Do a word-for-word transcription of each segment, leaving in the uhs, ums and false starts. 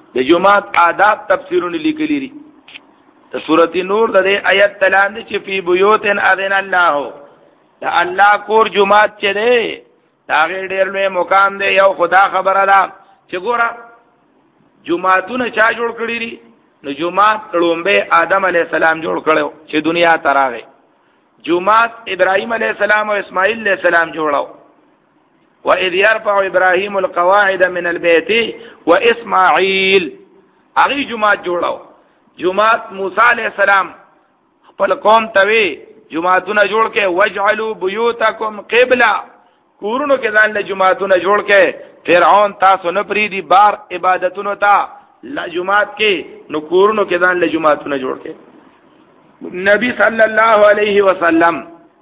د جمعات آداب تفسیرونه لیکلي دي ته سورۃ نور د آیت تلاندې چې فی بیوت اذن الله دا الله کور جمعات چې دی دا ډېر لوی مقام دی یو خدا خبره ده چې ګوره جمعاتونه چا جوړ کړی دي نو جمعات لومبه آدم علی السلام جوړ کړو چې دنیا ته راغی جمعات ابراهیم علی السلام او اسماعیل علی السلام جوړاو وَإِذْ يَرْفَعُ إِبْرَاهِيمُ الْقَوَاعِدَ مِنَ الْبَيْتِ وَإِسْمَاعِيلُ هغه جمعات جوړاو جمعات موسی علیہ السلام خپل قوم ته وی جمعاتونه جوړ کې وَاجْعَلُوا بُيُوتَكُمْ قِبْلَةً کورونو کې ځان له جمعاتونه جوړ کې فرعون تاسو نه پریدي بار عبادتونو ته لا جمعات کې نو کورونو کې ځان له جمعاتونه جوړ کې نبی صلی الله علیه وسلم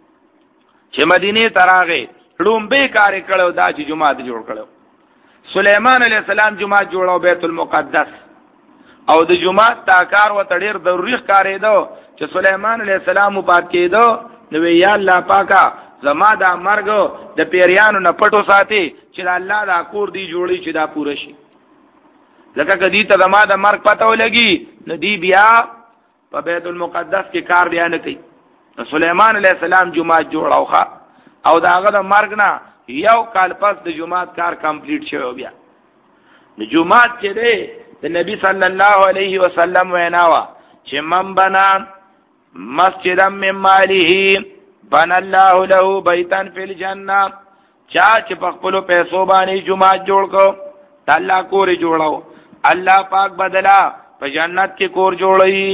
چې مدینه ته راغی لومبه کار کړو دا چې جمعات جوړ کړو سليمان عليه السلام جمعات جوړاو بیت المقدس او د جمعات تا کار و تډیر ضروري کارې دو چې سليمان عليه السلام وفات کېدو نو یا الله پاکا زما دا مرګ د پیریانو نه پټو ساتي چې الله دا کور دی جوړي چې دا پوره شي لکه کدی ته زما د مرګ پته ولګي نو دی بیا په بیت المقدس کې کار بیا نه کوي سليمان عليه السلام جمعات جوړاوخه او داغه د مرګ نه یو کال پس د جمعات کار کمپلیټ شوی بیا د جمعات چې دی د نبی صلی الله علیه وسلم ویناوا چې من بنا مسجدا من ماله بنا الله له بیتا فی الجنه چا چې په خپل پیسو باندې جمعات جوړ کو الله کور جوړاو الله پاک بدلا په جنت کې کور جوړي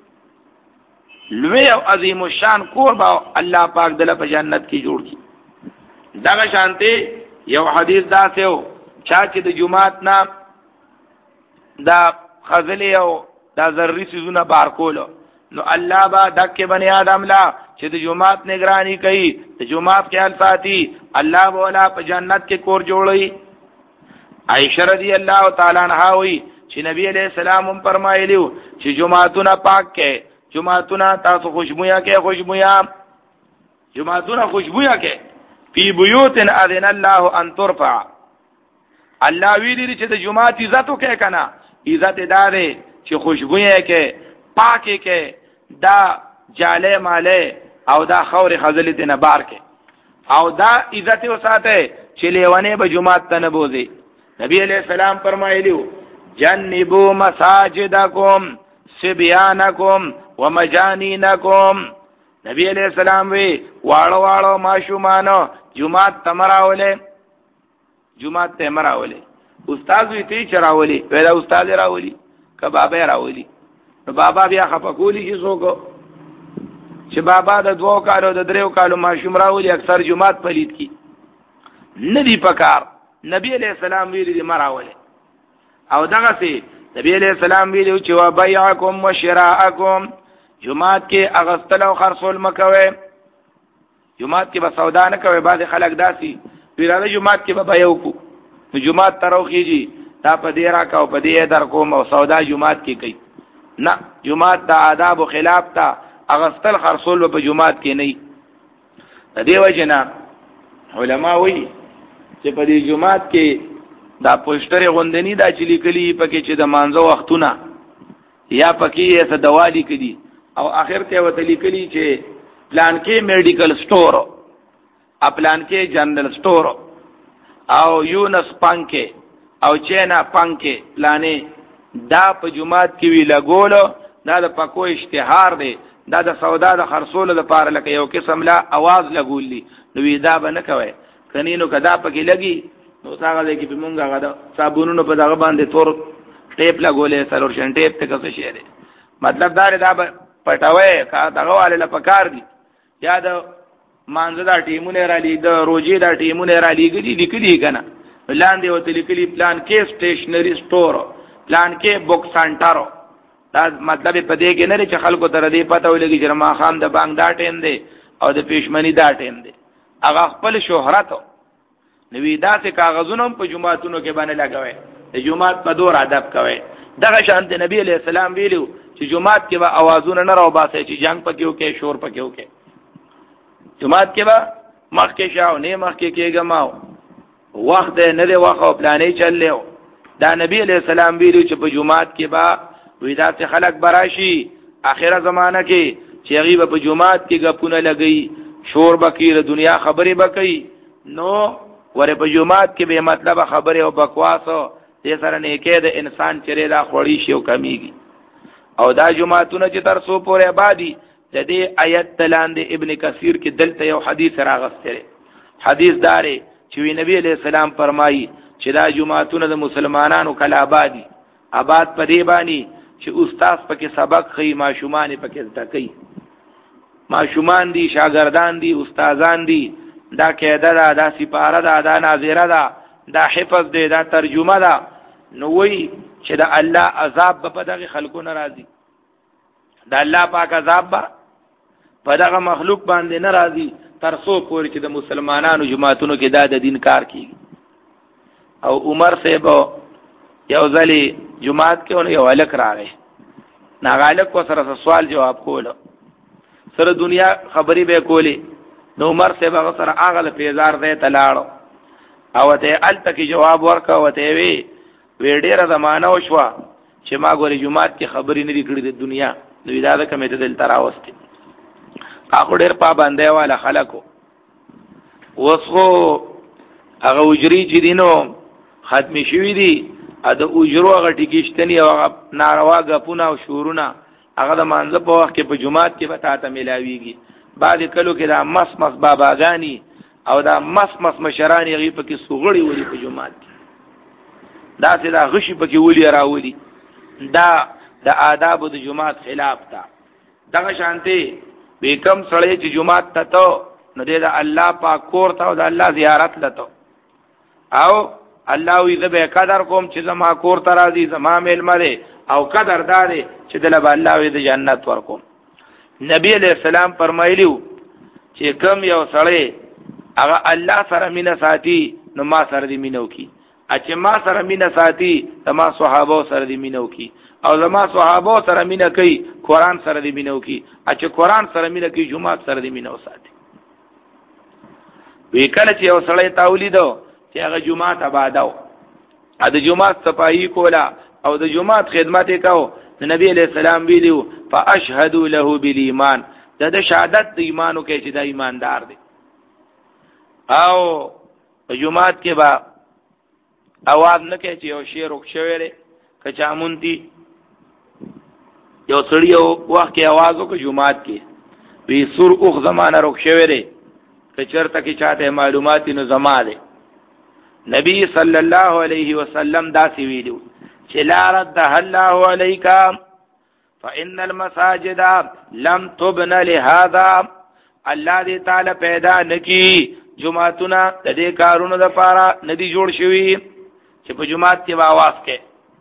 لوی او عظیم الشان کور با الله پاک دله په جنت کې جوړ کی دغه شانته یو حدیث دا ته چا چې د جمعات نه دا خزلی او دا ذری سيزونه بار کولو نو الله با دک بنی آدم لا چې د جمعات نگرانی کوي د جمعات خیال ساتي الله بولا په جنت کې کور جوړي عائشہ رضی الله تعالی عنها وی چې نبی علیہ السلام هم فرمایلیو چې جمعاتونه پاک کې جمعاتونه تاسو خوشبویا کې خوشبویا جمعاتونه خوشبویا کې فی بیوت اذن الله ان ترفع الله ویلی چې د جمعات عزت وکړه کنه عزت داره چې خوشبویا کې پاکه کې دا جاله ماله او دا خور خزل دینه بار کې او دا عزت وساته چې لیوانه به جمعات ته نه بوزي نبی علیہ السلام فرمایلیو جنبوا مساجدکم سبیانکم ومجانینکم نبی علیہ السلام وی واړو واړو ماشومانو جمعات تمراوله جمعات تمراوله استاد وی تی چراولی پیدا استاد راولی کبابه راولی نو بابا بیا خپکولی چې څوک چې بابا د دوه کالو د دریو کالو ماشوم راولی اکثر جمعات پلید کی ندی پکار نبی علیہ السلام ویلی دی مراوله او دغه سي نبی علیہ السلام ویلو چې وا بيعکم وشراءکم جمعات کې اغستل او خرصول مکوي جمعات کې به سودا نه کوي بعض خلک داسي پیراله جمعات کې به بيو کو جمعات تروخیږي تا په دې راکا او په دې در کوم او سودا جمعات کې کوي نه جمعات د آداب او خلاف تا اغستل خرصول په جمعات کې نه د دې وجنه علما وایي چې په دې جمعات کې دا پوسټر غوندنی دا چې لیکلي پکې چې د مانزه وختونه یا پکې څه دوالی کړي او اخر ته وته لیکلي چې پلان کې میډیکل سٹور او پلان کې جنرال سٹور او یونس پانکه او چینا پانکه پلانې دا په جمعات کې وی لګولو دا د پکو اشتهار دی دا د سودا د خرصول لپاره لکه یو قسم لا आवाज لګولې نو دا به نه کوي کنينو کدا پکې لګي نو څنګه دې کې په مونږه غدا صابونونو په دغه باندې تور ټیپ لګولې سلور شن ټیپ ته څه شي دی مطلب دا دا پټاوي کا دغه والے لپاره دی یا د مانزه دا ټیمونه را لې د روزي دا ټیمونه را لېګلي لیکلي کنه لاندې وته لیکلي پلان کې سټیشنری سٹور پلان کې بوک سنټر دا مطلب په دې کې نه چې خلکو تر دې پته ولګي چې ما خام د بانک دا ټیم دی او د پېشمنی دا ټیم دی هغه خپل شهرت نوې داسې کاغذونه په جمعاتونو کې باندې لګوي د جمعات په دور ادب کوي دغه شانت نبی علیہ السلام ویلو چې جمعات کې به اوازونه نه راو باسي چې جنگ پکې وکي شور پکې وکي جمعات کې به مخ کې شاو نه مخ کې کېګماو وخت نه دی واخو پلانې چللو دا نبی علیہ السلام ویلو چې په جمعات کې با وېدا ته خلق براشي اخره زمانہ کې چې غیب په جمعات کې غپونه لګي شور بکیر دنیا خبرې بکې نو ور په جمعات کې به مطلب خبره او بکواس دې سره نه کې د انسان چره دا خوړی شي او کمیږي او دا جمعاتونه چې تر سو پورې آبادی د دې آیت تلاند ابن کثیر کې دلته یو حدیث راغستره حدیث داري چې نبی علیہ السلام فرمایي چې دا جمعاتونه د مسلمانانو کله آبادی آباد په دی باندې چې استاد پکې سبق خي ماشومان پکې زده کوي ماشومان دي شاګردان دي استادان دي دا قاعده دا دا سپاره دا دا ناظره دا دا حفظ دی دا ترجمه دا نو وی چې دا الله عذاب په دغه خلکو ناراضي دا الله پاک عذاب په دغه مخلوق باندې ناراضي ترسو پورې چې د مسلمانانو جماعتونو کې دا د دین کار کوي او عمر صاحب یو ځلی جماعت کې ونه یو الک راغی ناغالک کو سره سوال جواب کوله سره دنیا خبرې به کولی نو عمر صاحب هغه سره هغه پیزار دی تلاړو او ته ال تک جواب ورکا وته وی وی ډیره زمانہ وشوا چې ما ګوري جمعات کې خبرې نه کړې د دنیا نو دا د کمیته دل تراوسته هغه ډیر پابندای والا خلکو وسخو هغه اجری چې دینو ختم شوی دی ا د اجرو هغه ټیکشتنی او ناروا غپونه او شورونه هغه د مانزه په وخت کې په جمعات کې به تاسو ملاویږي بعد کلو کې دا مس مس باباګانی او دا مس مس مشرانی غي په کې سوغړی وړي په جمعات کې دا چې دا غشي په کې ولي راوړي دا د آداب د جمعات خلاف تا دغه شانتي به کم سړی چې جمعات ته ته نو دې دا الله پاک کور ته او د الله زیارت لته او الله وی زبې قدر کوم چې زما کور ته راځي زما مل مره او قدر داري چې دله به الله وی د جنت ورکوم نبی علیہ السلام فرمایلیو چې کم یو سړی هغه الله سره مینه ساتي نو ما سره دې مینه وکي چې ما سره مینه ساتي زما صحابه سره دې مینه وکي او زما صحابه سره مینه کوي قران سره دې مینه وکي چې قران سره مینه کوي جمعه سره دې مینه وساتي وی کله چې یو سړی تاولیدو چې هغه جمعه تباداو ا د جمعه صفائی کولا او د جمعه خدمت وکاو نبی علیہ السلام ویلو فاشهد له بالایمان دا د شهادت د ایمانو کې چې د ایماندار دی او جمعات کې با اواز نه کې چې یو شی روک شوی لري کچا مونتی یو سړی یو وخت کې आवाज وکړ جمعات کې وی سور اوخ زمانہ روک شوی لري کچرته کې چاته معلومات نو زماله نبی صلی الله علیه وسلم دا سی ویلو چې لا رد الله علیک فإن المساجد لم تبن لهذا الله دې تعالی پیدا نکي جمعتونه د دې کارونو لپاره ندي جوړ شوی چې په جمعات کې आवाज کې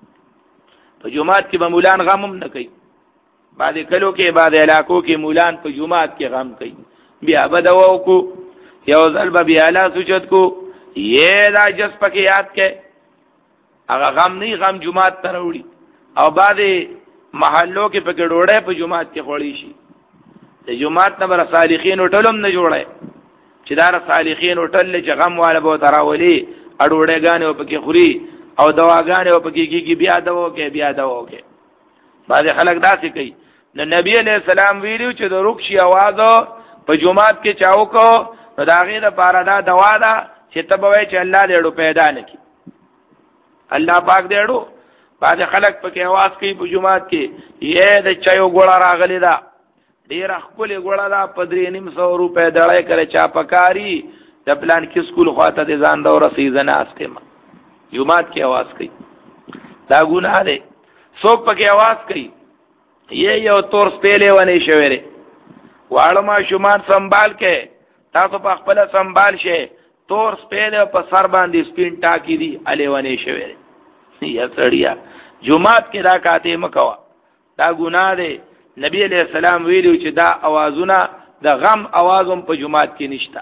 په جمعات کې به مولان غمم نه کوي بعد کلو کې بعد علاقو کې مولان په جمعات کې غم کوي بیا بدو کو یو ځل به بیا لا سوچت کو یہ دا جس پکې یاد کې هغه غم نه غم جمعات ته وروړي او بعد محلو کې پکې ډوړې په جمعات کې خوړی شي د جمعات نه بر صالحین ټولم نه جوړه چې دا صالحین ټول چې غم والا به تراولي اډوړې غانې پکې خوري او دواګانې پکې کیږي بیا دوا کې بیا دوا کې بعد خلک داسې کوي نو نبی علیہ السلام ویلو چې د رخصي आवाज په جمعات کې چاو کو نو دا غي د پاره دا دوا ده چې تبوي چې الله دې ډو پیدا نکي الله پاک دې ډو بعد خلک پکې आवाज کوي په جمعات کې یې د چایو ګوړه راغلی دا ډیر خپل ګوړه دا پدری نیم سو روپے دړای کړي چا پکاري د پلان کې سکول خواته دې ځان دا ورسې زنه استه ما جمعات کې आवाज کوي دا ګناه ده څوک پکې आवाज کوي یې یو تور سپېلې ونی شویره واړه ما شومان سنبال کې تاسو په خپل سنبال شئ تور سپېلې په سر باندې سپین ټاکی دي علي ونی شویره یا سړیا جمعات کې دا کاته مکوا دا ګناه ده نبی علیہ السلام ویلو چې دا आवाजونه د غم आवाजوم په جمعات کې نشتا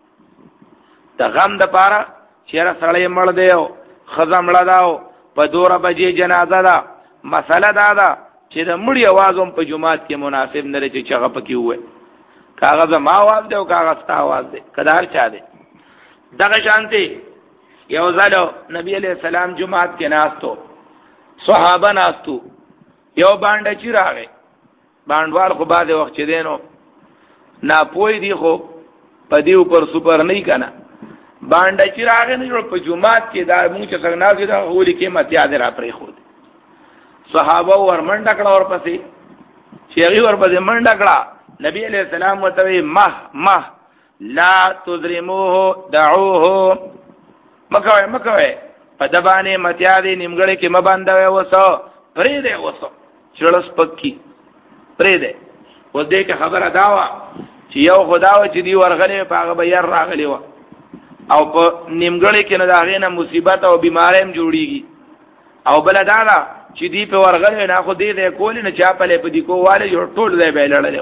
د غم د پاره چیرې سړی مړ دی او خزم مړ داو په دوره بجې جنازه ده مسله دا ده چې د مړي आवाजوم په جمعات کې مناسب نه لري چې هغه پکې وي کاغذ ما आवाज دی او کاغذ تا आवाज دی کدار چا دی دغه شانتي یو ځل نبی علیہ السلام جمعات کې ناستو، صحابه ناستو، یو باندې چې راغی، باندوال خو بعد وخت چې دینو نا پوی دی خو پدیو پر سپر نه کنا باندې چې راغی نه په جمعات کې دا مونږ چې څنګه نازل دا هولي کې متیا در پرې خو صحابه ور منډه کړه ور پسې شیخي ور پسې منډه کړه. نبی علیہ السلام وتوی مه مه لا تذرموه دعوه مکوي مکوي په دبانې متیا دې نیمګړې کې مباندوي وسو پرې دې وسو چړس پکی پرې دې و دې کې خبره داوا چې یو خداو چې دی ورغلې په هغه بیر راغلی و او په نیمګړې کې نه داغې نه مصیبت او بیماری هم جوړیږي او بل دا دا چې دی په ورغلې نه خو دې دې کول نه چا په لې په دې کوواله جوړ ټول دې به لړل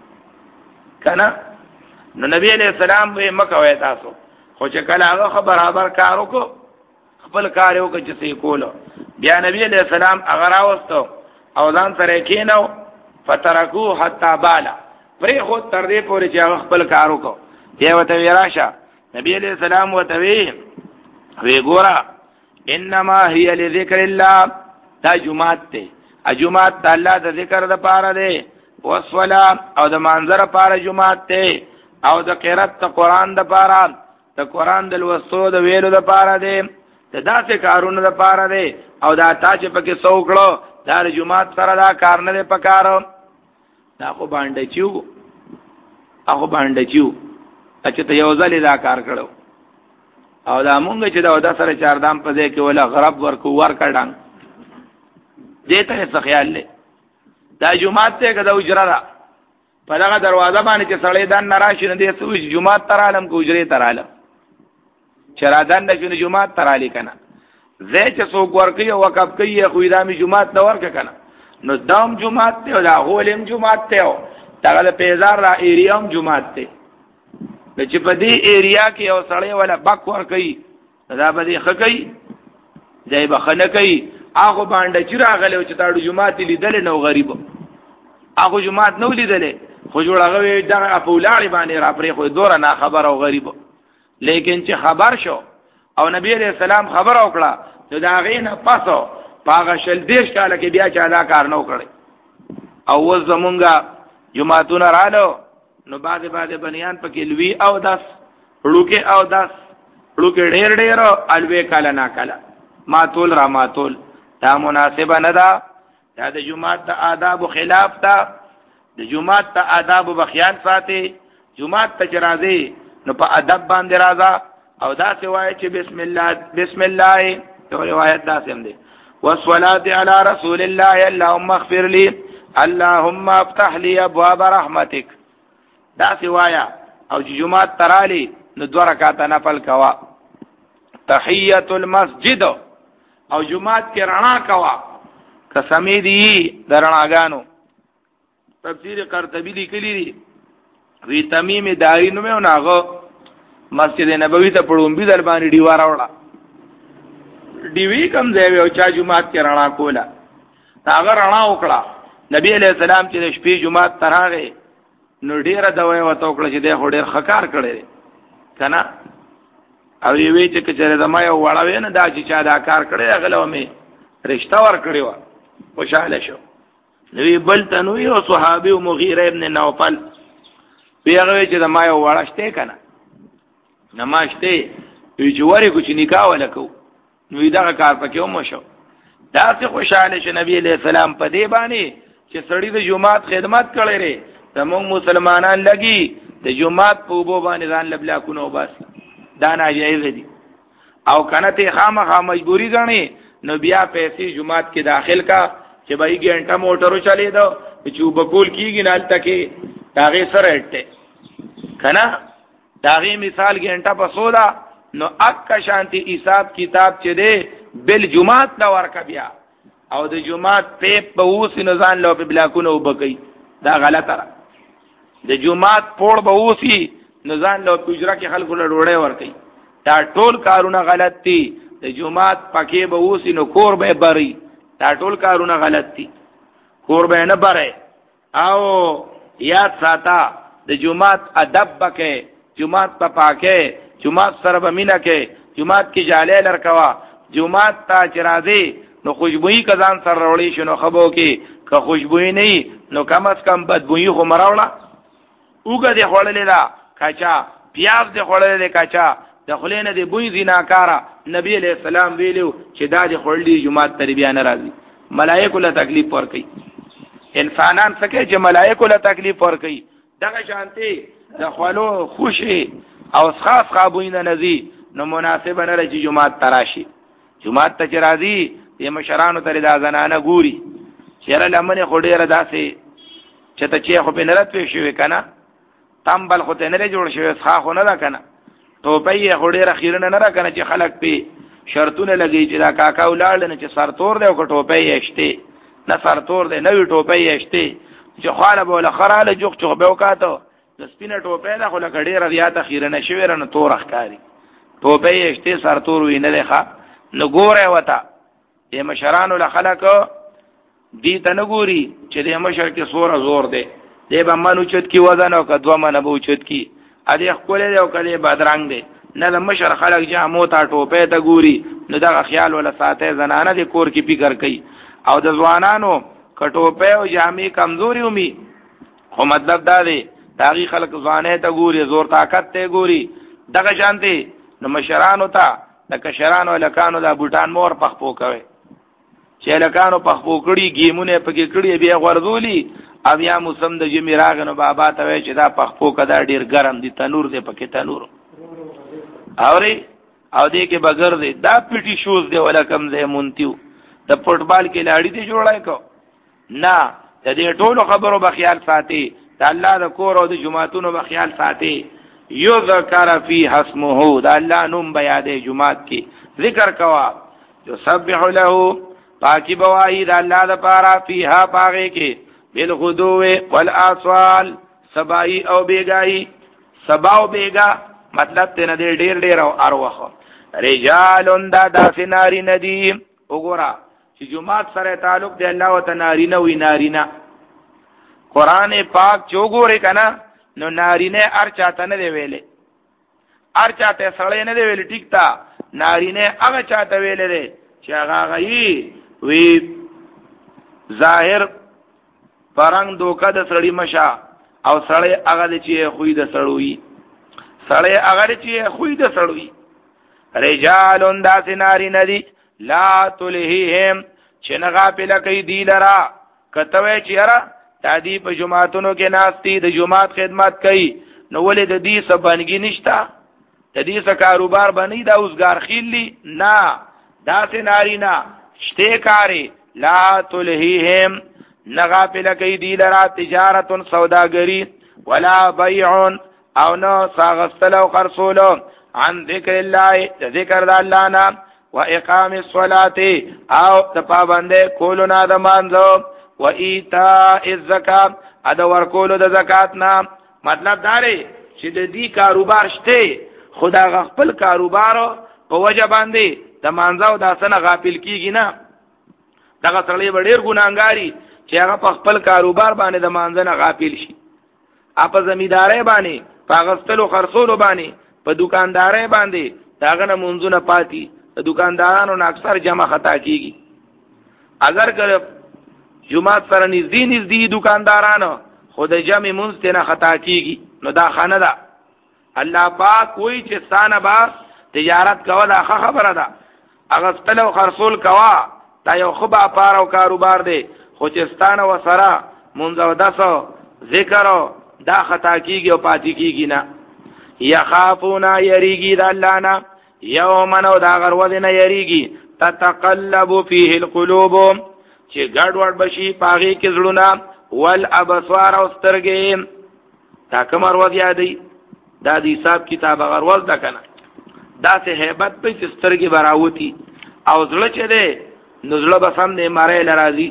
کنه. نو نبی علیہ السلام به مکوي تاسو خو چې کله هغه برابر کار وکړو خپل کار وکړي چې څه کولو بیا نبی علیہ السلام هغه راوستو او ځان سره کېنو فترکو حتا بالا پرې خو تر دې پورې چې هغه خپل کار وکړو. دی وته ویراشه نبی علیہ السلام وته وی وی ګورا انما هي لذکر الله دا جمعات ته اجمعات الله د ذکر د پاره ده والصلاه او د منظر پاره جمعات ته او د قرات د قران د پاره د قران د لوستو د ویلو د پاره ده د داسې کارونو د پاره ده او دا تا چې پکې څوکړو دا د جمعات سره دا کار نه پکارو دا خو باندې چیو هغه باندې چیو چې ته یو ځل دا کار کړو او دا مونږ چې دا د سره چار دام په دې کې ولا غرب ورکو ور کړان دې ته څه خیال لې دا جمعات ته کده اجره را په دغه دروازه باندې چې سړی دان نراشي نه دې سوي جمعات تر عالم کو اجره تر عالم چرادان د جمعات تر علی کنه زه چې څوک ورکی او وقف کوي خو دامي جمعات نو ورک کنه نو دام جمعات ته دا هولم جمعات ته دا د پیزار را ایریام جمعات ته چې په دې ایریا کې یو سړی ولا بک ور کوي دا به دې خکې ځای بخنه کوي هغه باندې چې راغلی چې تاړو جمعات لیدل نو غریب هغه جمعات نو لیدل خو جوړغه دغه په ولاړ باندې را پرې خو دور نه خبر او غریب لیکن چې خبر شو او نبی علیہ السلام خبر او کړه نو دا غینه پاسو پاغه شل دیش کاله کې بیا چا دا کار نو کړي او وز زمونږه جمعتون رالو نو بعد بعد بنیان پکې لوی او داس لوکه او داس لوکه ډېر ډېر الوی کاله نا کاله ماتول را ماتول دا مناسبه نه ده دا د جمعات د آداب خلاف ده د جمعات د آداب بخیال ساتي جمعات ته راځي نو په ادب باندې راځه او دا سوای چې بسم الله بسم الله تو روایت دا سم دي والصلاه علی رسول الله اللهم اغفر لي اللهم افتح لي ابواب رحمتك دا سوایا او جمعات ترالی نو دو رکعات نفل کوا تحیت المسجد او جمعات کې رڼا کوا قسمی دی درناګانو تفسیر قرطبی لیکلی دی وی تمیم داری نو مې ناغه مسجد نبوی ته پړوم بي در باندې دیوار وړه دیوی کم ځای او چا جمعات کې رڼا کوله هغه رڼا وکړه نبی علیہ السلام چې شپې جمعات تراغه نو ډیره دوی وته وکړه چې د هډیر خکار کړي کنه او یې وی چې کچره زما یو وړاوې نه دا چې چا دا کار کړي غلو مې رشتہ ور کړی و خوشاله شو نبی بل تنو یو صحابي او مغیره ابن نوفل پیغوی چې زما یو وړاشته کنه نماشته وی جوړې کو چې نکاح ولکو نو دا کار پکې ومو شو دا څه خوشاله شه نبی علیہ السلام په دې باندې چې سړی د جمعات خدمت کړي لري زموږ مسلمانان لګي د جمعات په وبو باندې ځان لبلا کو نو بس دا ناجایز دي او کنه ته خامخا مجبوری غني نو بیا پیسې جمعات کې داخل کا چې بای ګنټه موټرو چلی دو چې وبکول کیږي نال تکي داغه سره اټه کنه داغه مثال ګنټه په سودا نو اک شانتی حساب کتاب چه ده بل جمعات لا ورکا بیا او د جمعات پیپ به اوس نزان لو په بلاکونو وبکی دا غلطه را د جمعات پوړ به اوسی نزان لو پجرا کې خلکو له ډوړې ورکی دا ټول کارونه غلط دي د جمعات پکې به اوسی نو کور به بری دا ټول کارونه غلط دي کور به نه بره او یاد ساته د جمعات ادب بکې جمعات په پاکه جمعات سره به مینا کې جمعات کې جاله لرکوا جمعات ته چې راځي نو خوشبوئی کزان سره وړي شنو خبرو کې که خوشبوئی نه نو کم از کم بدبوئی خو مراوړه اوګه دې خړلې دا کچا پیاز دې خړلې کچا د خلینه دې بوئی زیناکارا نبی علیہ السلام ویلو چې دا دې خړلې جمعات تربیه نه راځي ملائکه له تکلیف ور کوي انسانان څخه چې ملائکه له تکلیف ور کوي دغه شانتي د خلو خوشي او خاص قابوینه نزي نو مناسب نه لري چې جمعات تراشي جمعات ته راځي د مشرانو تر دا زنانه ګوري چیرې لمنه خډيره داسې چې ته چې خو په نرت وي شوی کنه تمبل خو ته نه جوړ شوی ښه خو نه ده کنه ټوپۍ خډيره خیرنه نه را کنه چې خلک په شرطونه لګي چې دا کاکا ولاړ نه چې سرتور دی او ټوپۍ یشته نه سرتور دی نه ټوپۍ یشته چې خاله بوله خراله جوخ چوغ به وکاته د سپینه ټوپۍ ده خو لکه ډیره زیاته خیرنه شوی رنه تور ښکاری ټوپۍ یشته سرتور وي نه ده نو ګوره وتا د مشرانو له خلکو دی ته نه ګوري چې د مشر کې سور زور دی دی به منو چت کی وزن او کدو منه بو چت کی ا دې خپل دی او کله بدرنګ دی نه د مشر خلک جامو ته ټوپې ته ګوري نو دا خیال ولا ساته زنانه د کور کې فکر کوي او د ځوانانو کټوپې او جامې کمزوري ومي خو مطلب دا دی داغي خلک ځوانه ته ګوري زور طاقت ته ګوري دغه شانتي نو مشرانو ته د کشرانو لکانو د بوټان مور پخپو کوي چې لکانو پخپو کړي گیمونه پکې کړي بیا غردولي او یا موسم د جمی راغنو بابا ته وای چې دا پخپو کدا ډیر ګرم دي تنور دی پکې تنور اوري او دې کې بغیر دی دا پټي شوز دی ولا کم زه مونتیو د فوټبال کې لاړی دی جوړای کو نه د دې ټولو خبرو به خیال ساتي د الله د کور او د جمعاتونو به خیال ساتي یو ذکر فی اسمه د الله نوم بیاده جمعات کې ذکر کوا جو سبح له پاکی بوایی د الله د پاره فیها پاغه کې بالغدو والآصال سبای او بیگای سباو بیگا مطلب ته نه ډیر ډیر او اروخه رجالون دا داس ناری ندی وګورا چې جمعات سره تعلق دی الله وت ناری نه وی ناری نه قران پاک چوغوري کنا نو نارینه ار چاته نه دی ویلې ار چاته سړی نه دی ویلې ټیک تا نارینه هغه چاته ویلې دی چې هغه غي وی ظاهر پرنګ دوکا د سړی مشا او سړی هغه چې خوې د سړوي سړی هغه چې خوې د سړوي رجالون داس نارینه دی لا تلهیهم چې نه غافل کوي دی لرا کته چې را تادی په جمعاتونو کې ناشتي د جمعات خدمت کوي نو ولې د دې سبانګي نشتا د دې څه کاروبار باندې دا اوسګار خېلی نه داسې نارینا شته کاری لا تلهیهم نغافل کوي دی لرا تجارت سوداګری ولا بیع او نو ساغستل او خرصول عن ذکر الله ذکر الله نه و اقام الصلاه او تپابنده کولنا د مانځو و ایتاء الزکات ادا ورکول د زکات نه مطلب دا دی چې د دې کاروبار شته خدا خپل کاروبار په وجه باندې د مانځو داسنه غافل کیږي نه دغه سړی ډېر ګناګاری چې هغه په خپل کاروبار باندې د مانځنه غافل شي اپ زمیداري باندې پاغستلو خرصولو باندې په دکانداري باندې داغه نه منځونه پاتې د دکاندارانو نه اکثر جمع خطا کیږي اگر که جمعه سره نږدې نږدې دکاندارانو خود جمع منځ ته نه خطا کیږي نو دا خانه ده الله پاک وایي چې ستانه با تجارت کول اخه خبره ده اغستل او خرصول کوا دا یو خو با پاره او کاروبار دی خو چې ستانه وسره منځ او داسو ذکر دا خطا کیږي او پاتې کیږي نه یخافونا یریږي د الله نه یومن او دا غرو نه یریږي تتقلب فيه القلوب چې ګډ وډ بشي پاغي کې زړونه ول ابصار او سترګې تا کومر ود یادې دا د حساب کتاب غرول دا کنه دا سه hebat په سترګې براوتی او زړه چې ده نزله بسم نه ماره لرازي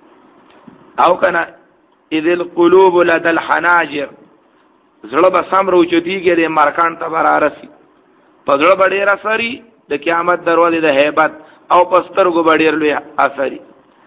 او کنه اذ القلوب لدى الحناجر زړه بسم روچتیږي د مرکان ته برارسي په زړه بډې راسري د قیامت دروازه د hebat او پسترګو بډې لوي اثري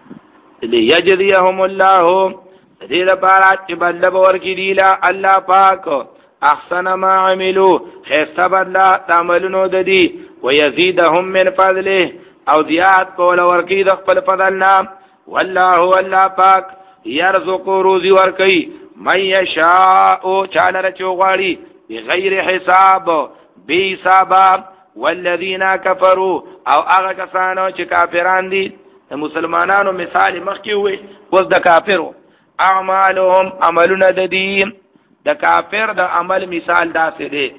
ليجزيهم الله دې لپاره چې بدل ورکړي دی لا الله پاک احسن ما عملو خسته بدل تعملونو د دې ويزيدهم من فضله او زیاد کول ورکی د خپل فضلنا والله والله پاک يرزق روزي ورکی من يشاء چاله چوغاړي بغیر حساب بی حساب والذین کفروا او هغه کسانو چې کافران دي د مسلمانانو مثال مخکې وي اوس د کافرو اعمالهم عملونه د دین د کافر د عمل مثال داسې دی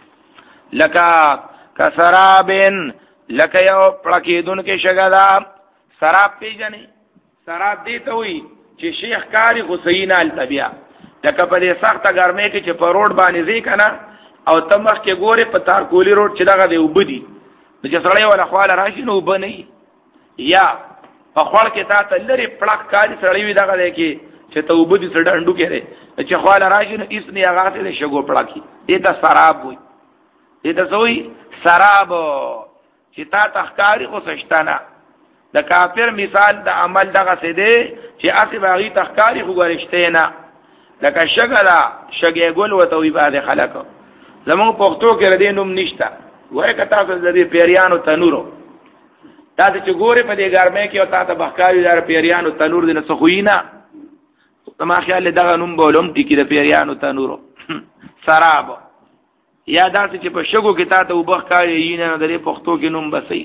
لکه کسرابن لکه یو پړکیدون کې شګدا سراب پیژنې سراب دی ته وي چې شیخ کاری حسین الطبیع لکه په دې سخته ګرمۍ کې چې په روډ باندې ځي کنه او تمخ کې ګوري په تار کولی روډ چې دغه دی وبدي چې سړی ولا خواله راشي نو وبني یا په خپل کې تا ته لري پړک کاری سړی وي دغه دی کې چې ته وبدي سړندو کې دی چې خواله راشي نو اس نه هغه ته شګو پړکی دې ته سراب وي دې ته سوې سراب چې تا تخکاری خو سشتانا د کافر مثال د عمل دغه څه دی چې اسی باغی تخکاری خو ورشته نه لکه شګلا شګې ګل وته وي بعد خلک زمون پښتو کې ردی نوم نشتا وای کته تاسو د پیریانو تنورو تاسو چې ګوره په دې ګرمه کې او تاسو بخکاری دار پیریانو تنور دي نه خوینا تما خیال دغه نوم بولم ټکی د پیریانو تنورو سراب یا داسې چې په شګو کې تاسو وبخکاری یې نه د پښتو کې نوم بسې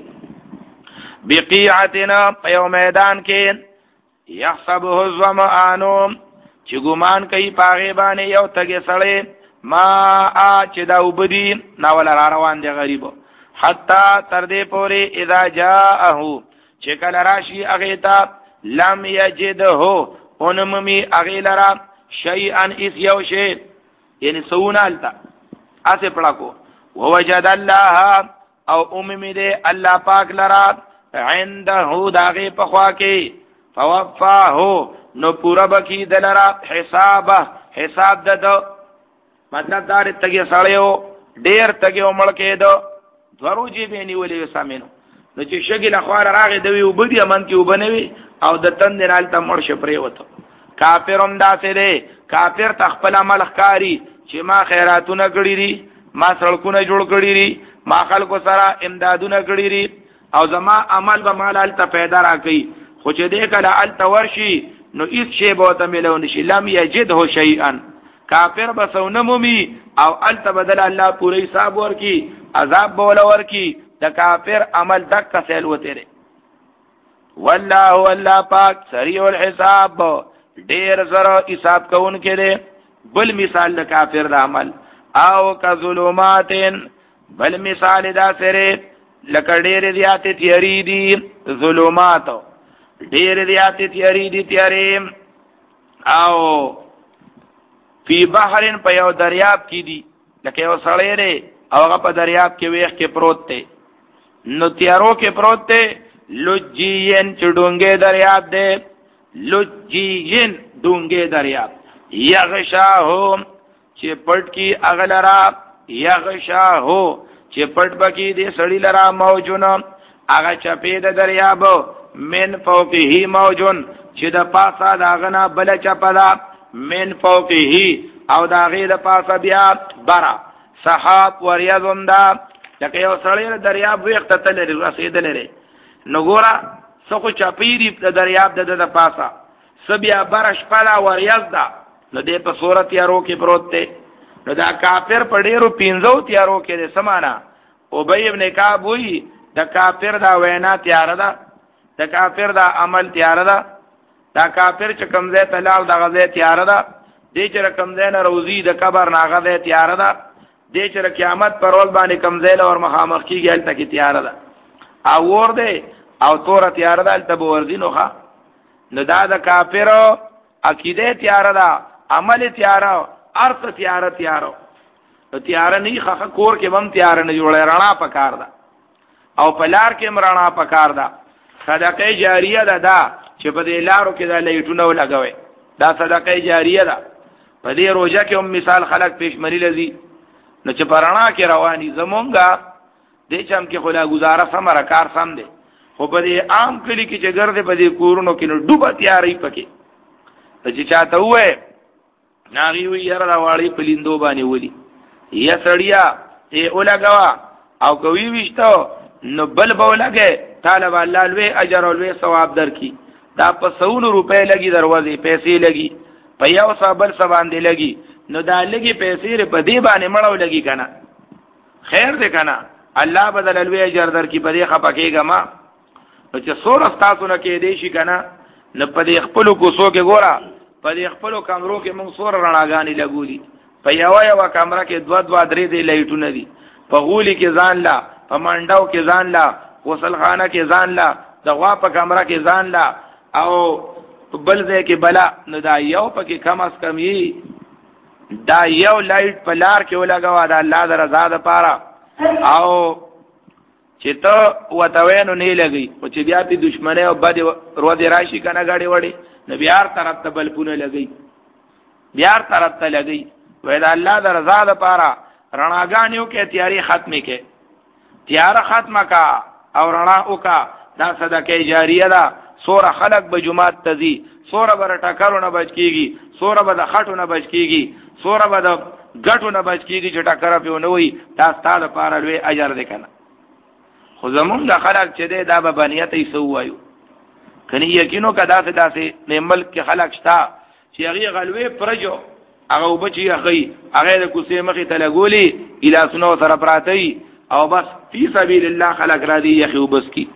بقیعتنا په یو میدان کې یحسبه الظمآن چې ګمان کوي پاغه باندې یو تګي سړی ما ا چې دا وبدي ناول را روان دي غریب حتا تر دې پورې اذا جاءه چې کله راشي هغه ته لم یجده اونممی هغه لرا شیئا اس یو شی یعنی سونالتا اسه پړکو ووجد الله او اممی دې الله پاک لرا عنده داغه پخوا کې فوفاه نو پورا بکی دلرا حسابه حساب ددو مطلب دار تګي سړیو ډیر تګي ومړ کېدو دورو جی به نیولې وسامینو نو چې شګل خوار راغې دوی وبدي امن کې وبنوي او د تن دلال ته مړ شپري وته کافرم داسې دی کافر تخپل عمل ښکاری چې ما خیراتونه کړی دي ما سړکونه جوړ کړی دي ما خلکو سره امدادونه کړی دي او زما عمل به مال ال ته پیدا راکړي خو چې دې کله ال تورشي نو هیڅ شی به ته ملو نشي لم یجده شیئا کافر بسونه مومي او ال تبدل الله پوری حساب ورکی عذاب بوله ورکی د کافر عمل دک کسل وته ری والله والله پاک سریع الحساب ډیر زره حساب کون کړي بل مثال د کافر د عمل او کظلماتن بل مثال دا سره لکه ډیر زیات تیری دي ظلمات ډیر زیات تیری دي تیری او فی بحرن په یو دریاب کې دي لکه یو سړی دی او هغه په دریاب کې ویخ کې پروت دی نو تیارو کې پروت دی لجین چې ډونګې دریاب دی لجین ډونګې دریاب یغشاهم چې پټ کی اغلرا یغشاهو چې پټ بکی دې سړی لرا موجون هغه چپې د دریاب من فوقه موجون چې د پاسه داغنا بل چپلا من فوقه او دا غیر پاسه بیا برا صحاب وریاضون دا لکه یو سړی دریاب ویخت تللی رسیدل لري نو ګورا سخو چپیری د دریاب د د پاسه سبیا برش پلا وریاض دا نو دې په صورت یارو کې پروت دی نو دا کافر په ډیرو پینځو تیارو کې د سمانا ابی ابن کعب وی د کافر دا وینا تیار ده د کافر دا عمل تیار ده دا کافر چې کمزه تلال د غزه تیار ده دې چې کمزه نه روزي د قبر ناغه تیار ده دې چې قیامت پر ول باندې کمزه اور مخامخ کیږي هلته کې تیار ده او ور دې او تور تیار ده هلته به ورزینو ښا نو دا د کافر عقیده تیار ده عمل تیار ارث تیار تیارو نو تیار نه ښه کور کې بم تیار نه جوړه رڼا پکار ده او پلار کې مرنا پکار ده صدقه جاریه ده دا چې په دې لارو کې دا لایټونه ولګوي دا صدقه جاریه ده په دې روزه کې هم مثال خلق پېشمنی لذي نو چې پرانا کې رواني زمونږه دې چم کې خلا گزاره سمره کار سم دي خو په دې عام کلی کې چې ګرځي په دې کورونو کې نو ډوبه تیاری پکې ته چې چاته وې ناغي وي یاره دا واړی پلیندو باندې ولي یا سړیا ته ولګوا او کوي وشته نو بل بولګه طالب الله لوی اجر او لوی ثواب درکې. دا په سونو روپے لګي دروازې پیسې لګي په یو صابل سبان دی لګي نو دا لګي پیسې په دې باندې مړو لګي کنه خیر دې کنه الله بدل لوی اجر درکې په دې خپکیګه ما نو چې سور استاسو نه کې دې شي کنه نو په دې خپل کوڅو کې ګورا په دې خپل کمرو کې موږ سور رڼاګانی لګولي په یو یو کمره کې دوا دوا درې دې لایټونه دي په غولي کې ځان لا په منډاو کې ځان لا غسل خانه کې ځان لا دغه په کمره کې ځان لا او بل ځای کې بلا نو دا یو پکې کم اس کم یي دا یو لایټ په لار کې ولګوا دا الله د رضا لپاره او چې ته وتاوینو نه لګي او چې بیا په دشمنه او بد ورو دي راشي کنه غاړي وړي نو بیا طرف ته بل پونه لګي بیا طرف ته لګي وای دا الله د رضا لپاره رڼاګانیو کې تیاری ختمه کې تیار ختمه کا او رڼا وکا دا صدقه جاریه ده. سوره خلق به جمعات تزي سوره بر ټکرونه بچ کیږي سوره به د خټونه بچ کیږي سوره به د غټونه بچ کیږي چې ټکر په ونوي دا ستاسو لپاره لوی اجر دی کنه. خو زمون د خلق چې دی دا به بنیت یې سو وایو کني یقینو کدا څه داسې نه ملک کې خلق شتا چې هغه غلوې پرجو هغه وبچي هغه هغه د کوسې مخې ته لګولي اله سنو سره پراتی او بس فی سبیل الله خلق را دی یخي وبس کی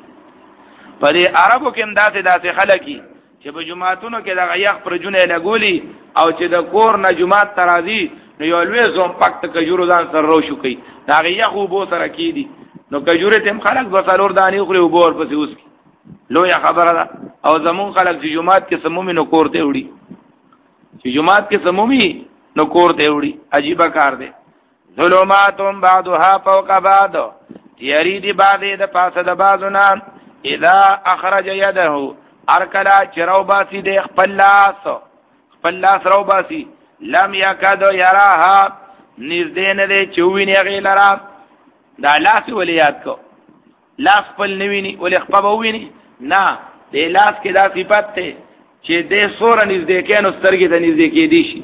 پرې عربو کې انداسه داسې خلقي چې په جمعاتونو کې د غیاغ پر جونې لګولي او چې د کور نه جمعات ترازی نو یو لوی زوم پکت کجورو ځان سره رو شو کوي دا غیاغ وبو سره کیدی نو کجوره تم خلق بسالور دانی خوري وبو ور پسې اوس لوی خبره ده. او زمون خلق چې جمعات کې سمومي نو کور ته وړي چې جمعات کې سمومي نو کور ته وړي عجیب کار دی. ظلماتم بعضها فوق بعض تیری دی بعضی د پاسه د بعضنا اذا اخرج يده ارکلا چرو باسی د خپل لاس خپل لاس رو باسی لم یکد یراها نزدین د چوینه غیلرا دا لاس ولیات کو لاس خپل نویني ولې خپل وویني نه د لاس کې دا صفات ته چې د سور نږدې کې نو سترګې ته نږدې کې دي شي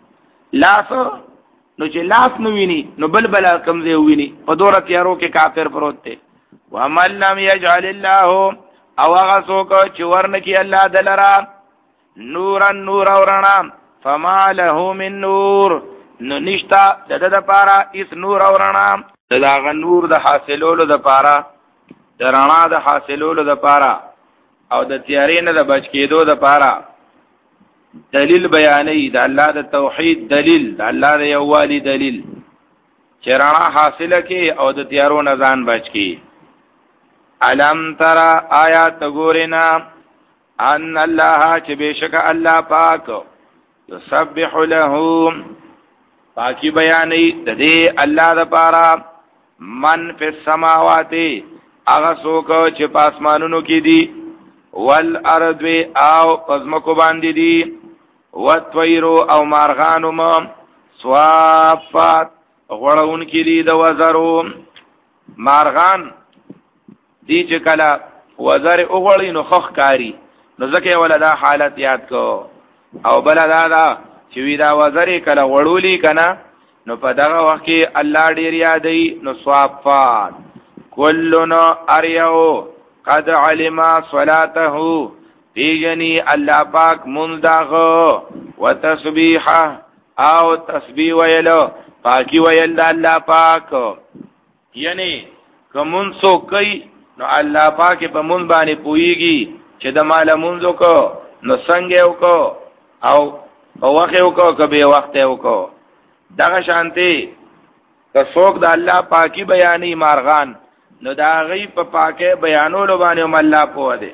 لاس نو چې لاس نو ویني نو بل بل کم دی ویني په دوره تیارو کې کافر پروت دی. ومن لم يجعل الله او هغه څوک چې ورنکي الله دلرا نورا نور اورنا فما له من نور نو نشتا د د پارا اس نور اورنا دا غ نور د حاصلولو د پارا د رڼا د حاصلولو د پارا او د تیارې نه د بچ کېدو د پارا. دلیل بیانې د الله د توحید دلیل د الله د یووالي دلیل چې رڼا حاصله کې او د تیارو نه ځان بچ کی. علم ترى آیات ګورینا ان الله چې بشک الله پاک یسبح له پاکی بیانې د دې الله د پاره من فی السماوات هغه څوک چې پاسمانونو کې دي والارض او پزمکو باندې دي وطویرو او مارغانو ما صوافات غړون کې دي د وزرو مارغان دی چې کله وزر اوغړی نو خخ کاری نو ځکه ولدا حالت یاد کو او بل دا دا چې وی دا وزر کله وړولی کنه نو په دغه وخت کې الله ډیر یادې نو صوافات کلنا اریو قد علم صلاته دیجنی الله پاک منذغه وتسبیحه او تسبیح ویلو پاکی ویل د الله پاک یعنی کوم څو کوي نو الله پاک په مون باندې پويږي چې د مال مونږ کو نو څنګه وکاو او په وخت وکاو کبه وخت وکاو دغه شانتي که څوک د الله پاکي بیانې مارغان نو دا غي په پاکه بیانولو باندې هم الله پوه دی.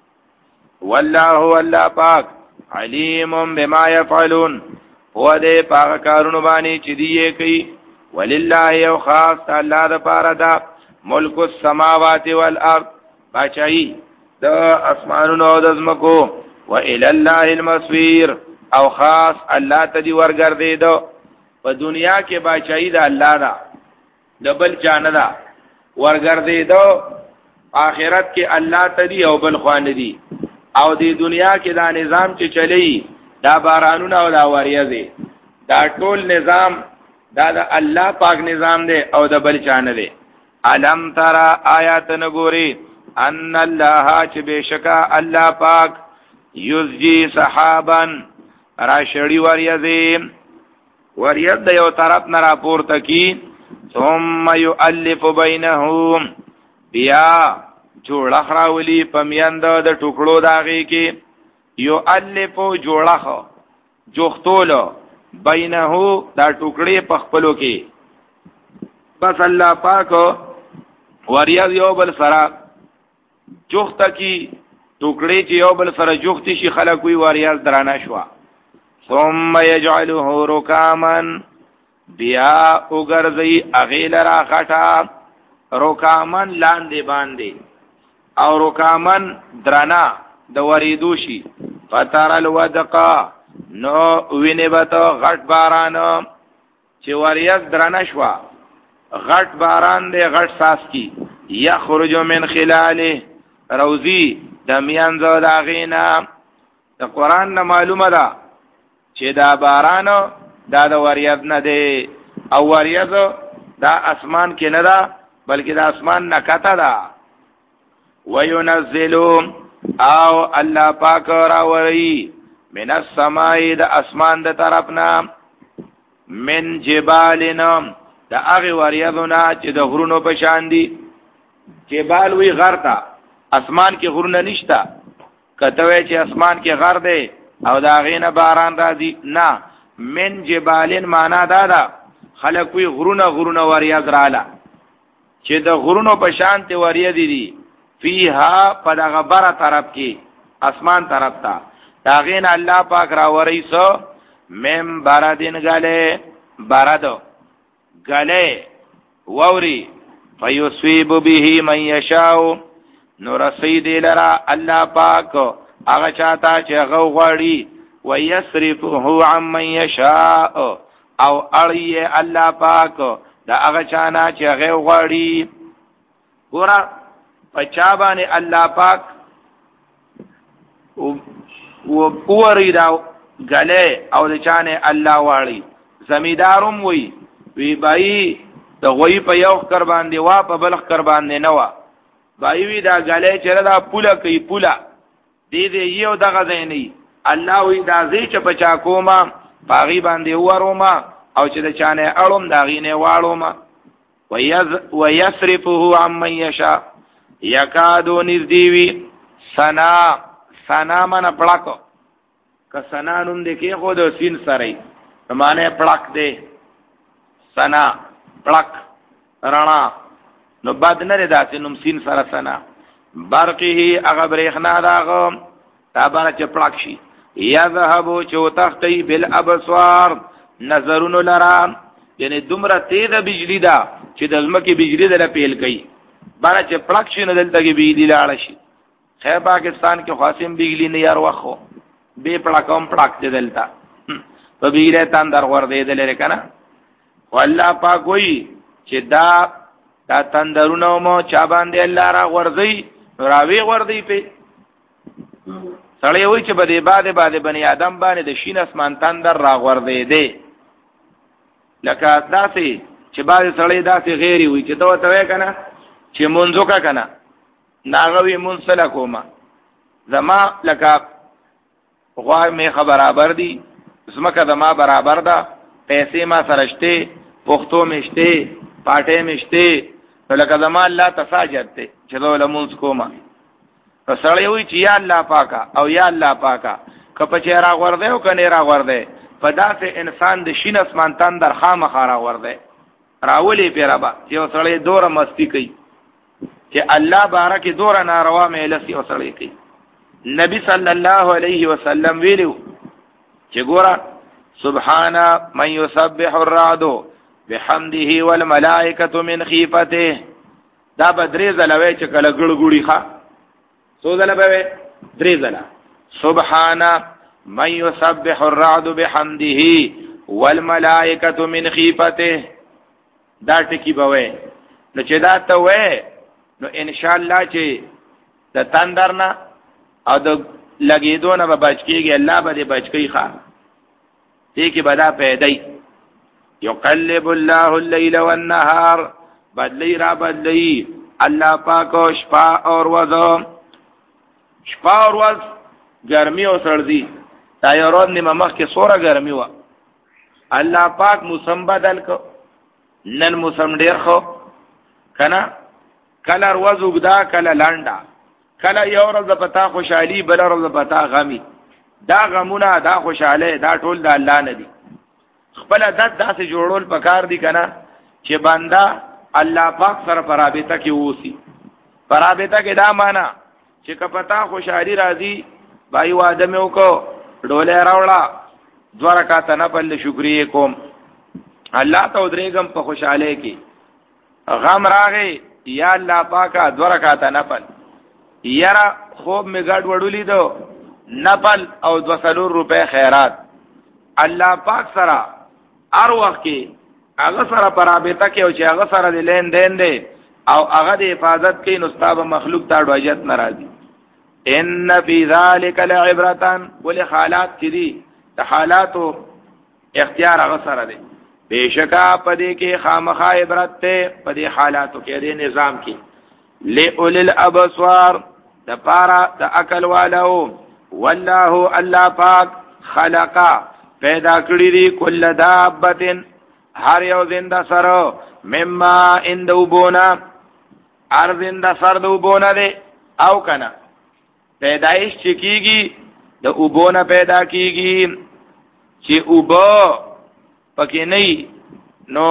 والله والله پاک علیم بما يفعلون هو دې پاک کارونه باندې چې دی کوي. ولله یو خاص الله د پاره دا ملک السماوات والارض بچای د اسمانونو او د زمکو و الى الله المصير او خاص الله ته دی ورګرځیدو په دنیا کې بچای د الله دا دبل چانه دا ورګرځیدو آخرت کې الله ته دی او بل خوان دی او د دنیا کې دا نظام چې چلی دا بارانونه او دا وریځي دا ټول نظام دا د الله پاک نظام دی او د بل چانه دی علم ترى آیات نګوري ان الله چې بشکا الله پاک یزجی صحابا را شړی وریځي وریځ د یو طرف نه را پورته کی ثم یؤلف بینهم بیا جوړه راولي پمیند د ټوکړو داږي کې یؤلف جوړه جوختول بینه دا ټوکړې په خپلو کې بس الله پاک وریاض یو بل سره جوخته کی ټوکړې چې یو بل سره جوختی شي خلک وی وریاض درانه شو ثم يجعله ركاما بیا وګرځي اغیل را غټا رکامن لاندې باندې او رکامن درنا د وریدو شي فتر الودقا نو وینه بته غټ باران چې وریاض درانه شو غټ باران دی غټ ساس کی یخرج من خلاله روزی د میانځو دا غینا د قران نه معلومه ده چې دا باران دا د وریاض نه دی او وریاض دا اسمان کې نه ده بلکې د اسمان نه کته ده وينزل او الله پاک راوړي من السماء د اسمان د طرفنا من جبالنا دا هغه وریاضونه چې د غرونو په شان دي جبال وی غر تا اسمان کې غرونه نشتا کته وی چې اسمان کې غر دی او دا غینه باران راځي نه من جبالن معنا دا ده خلک وی غرونه غرونه وریاض رااله چې د غرونو په شان ته وریاض دي فیها په دغه بره طرف کې اسمان طرف ته دا غینه الله پاک را وریسو مم بارادین غله بارادو گله ووري فيصيب به من يشاء نور سید لرا الله پاک هغه چاته چې هغه غواړي ويصرفه عن من يشاء او اړي الله پاک دا هغه چانه چې هغه غواړي ګور پچا باندې الله پاک او پوری دا گله او د چانه الله واړي زمیدارم وي وی بای د غوی په یو کر باندې وا په بلخ کر باندې نه وا بای وی دا غلې چر دا پوله کوي پوله دې دې یو دغه زینې الله وی دا زی چې بچا کوما باغی باندې وروما او چې د چانه اړم دا غینه واړوما ويصرفه عمن يشاء یکادو نذیوی سنا سنا من پړک ک سنا نوم دې کې خو د سین سره معنی پړک دې سنا پړک رڼا نو بد نه داسې نوم سین سره سنا برقه هغه برېخنا داغه تابانه چې پړک شي یذهب چو تختی بالابصار نظرون لرا یعنی دومره تیزه بجلی دا چې د ځمکې بجلی دله پیل کوي بارا چې پړک شي نه دلته کې بجلی لاړ شي خیر پاکستان کې خاصم بجلی نه یار وخو به پړکوم پړک دې دلته په بجلی تان در ور دې دلې کنه والله پاک وای چې دا دا تندرونو مو چا باندې الله را ورځي راوي ورځي په سړی وای چې بده باندې باندې بنی آدم باندې د شین اسمان تندر را ورځي دی لکه داسې چې باندې سړی داسې غیري وای چې دا ته کنه چې مونږه کا کنه ناغوي منسله کومه زما لکه غوا می خبرابر دي زمکه زما برابر ده پیسې ما سرهشته پختو مشته پاټه مشته لکه زما الله تساجد ته چې دوله مونږ کومه سړی وی چې یا الله پاکا او یا الله پاکا کپ چې را ورده او کني را ورده په داسې انسان د شین اسمان تن در خامخا را ورده راولي پیرابا چې سړی دوره مستی کوي چې الله بارک دوره ناروا مې لسی او سړی کوي نبی صلی الله علیه وسلم ویلو چې ګوره سبحان من يسبح الرعد بحمده والملائکه من خیفته دا بدرې زلوي چې کله ګړګړي ښا سو زله به درې زله سبحان من يسبح الرعد بحمده والملائکه من خیفته دا ټکی بوي نو چې دا ته وې نو ان شاء الله چې د تندرنا او د لګیدونه به بچکیږي الله به دې بچکی ښا دې کې بدا پیدای یقلب الله الليل والنهار بدلی را بدلی الله پاک شپه اور ورځ شپه اور ورځ ګرمي او سردی دا یو ورځ نیمه مخکې سوره ګرمي و الله پاک موسم بدل کو نن موسم ډیر خو کنه کله ورځ وګدا کله لانډا کله یو ورځ پتا خوشحالي بل ورځ پتا غمي دا غمونه دا خوشاله دا ټول د الله نه دي خپل عادت داسې جوړول پکار دي کنه چې بندا الله پاک سره پرابطه کې ووسی پرابطه کې دا معنا چې کپتا خوشحالي راځي بای واده مې وکړو ډوله راوړه دوه رکعات نفل شکرې کوم الله ته درېګم په خوشاله کې غم راغی یا الله پاکه دوه رکعات نفل یرا خوب می ګډ وډولې دو نفل او دو سلور روپے خیرات الله پاک سره هر وخت کې هغه سره پرابطه کې او چې هغه سره د لین دین دی او هغه د حفاظت کې نستاب مخلوق ته ډوجت ناراضي ان فی ذلک لعبرتان ول حالات چې دي د حالاتو اختیار هغه سره دی بشکا پدې کې خامخا عبرت ته پدې حالاتو کې د نظام کې لئول الابصار د پارا د عقل والو والله الله پاک خلقا پیدا کړی دی کل دابتن هر یو زنده سره مما اندو بونا هر زنده سر دو بونا دی او کنا پیدایش چکیږي د اوبونه پیدا کیږي چې اوبو پکې نه نو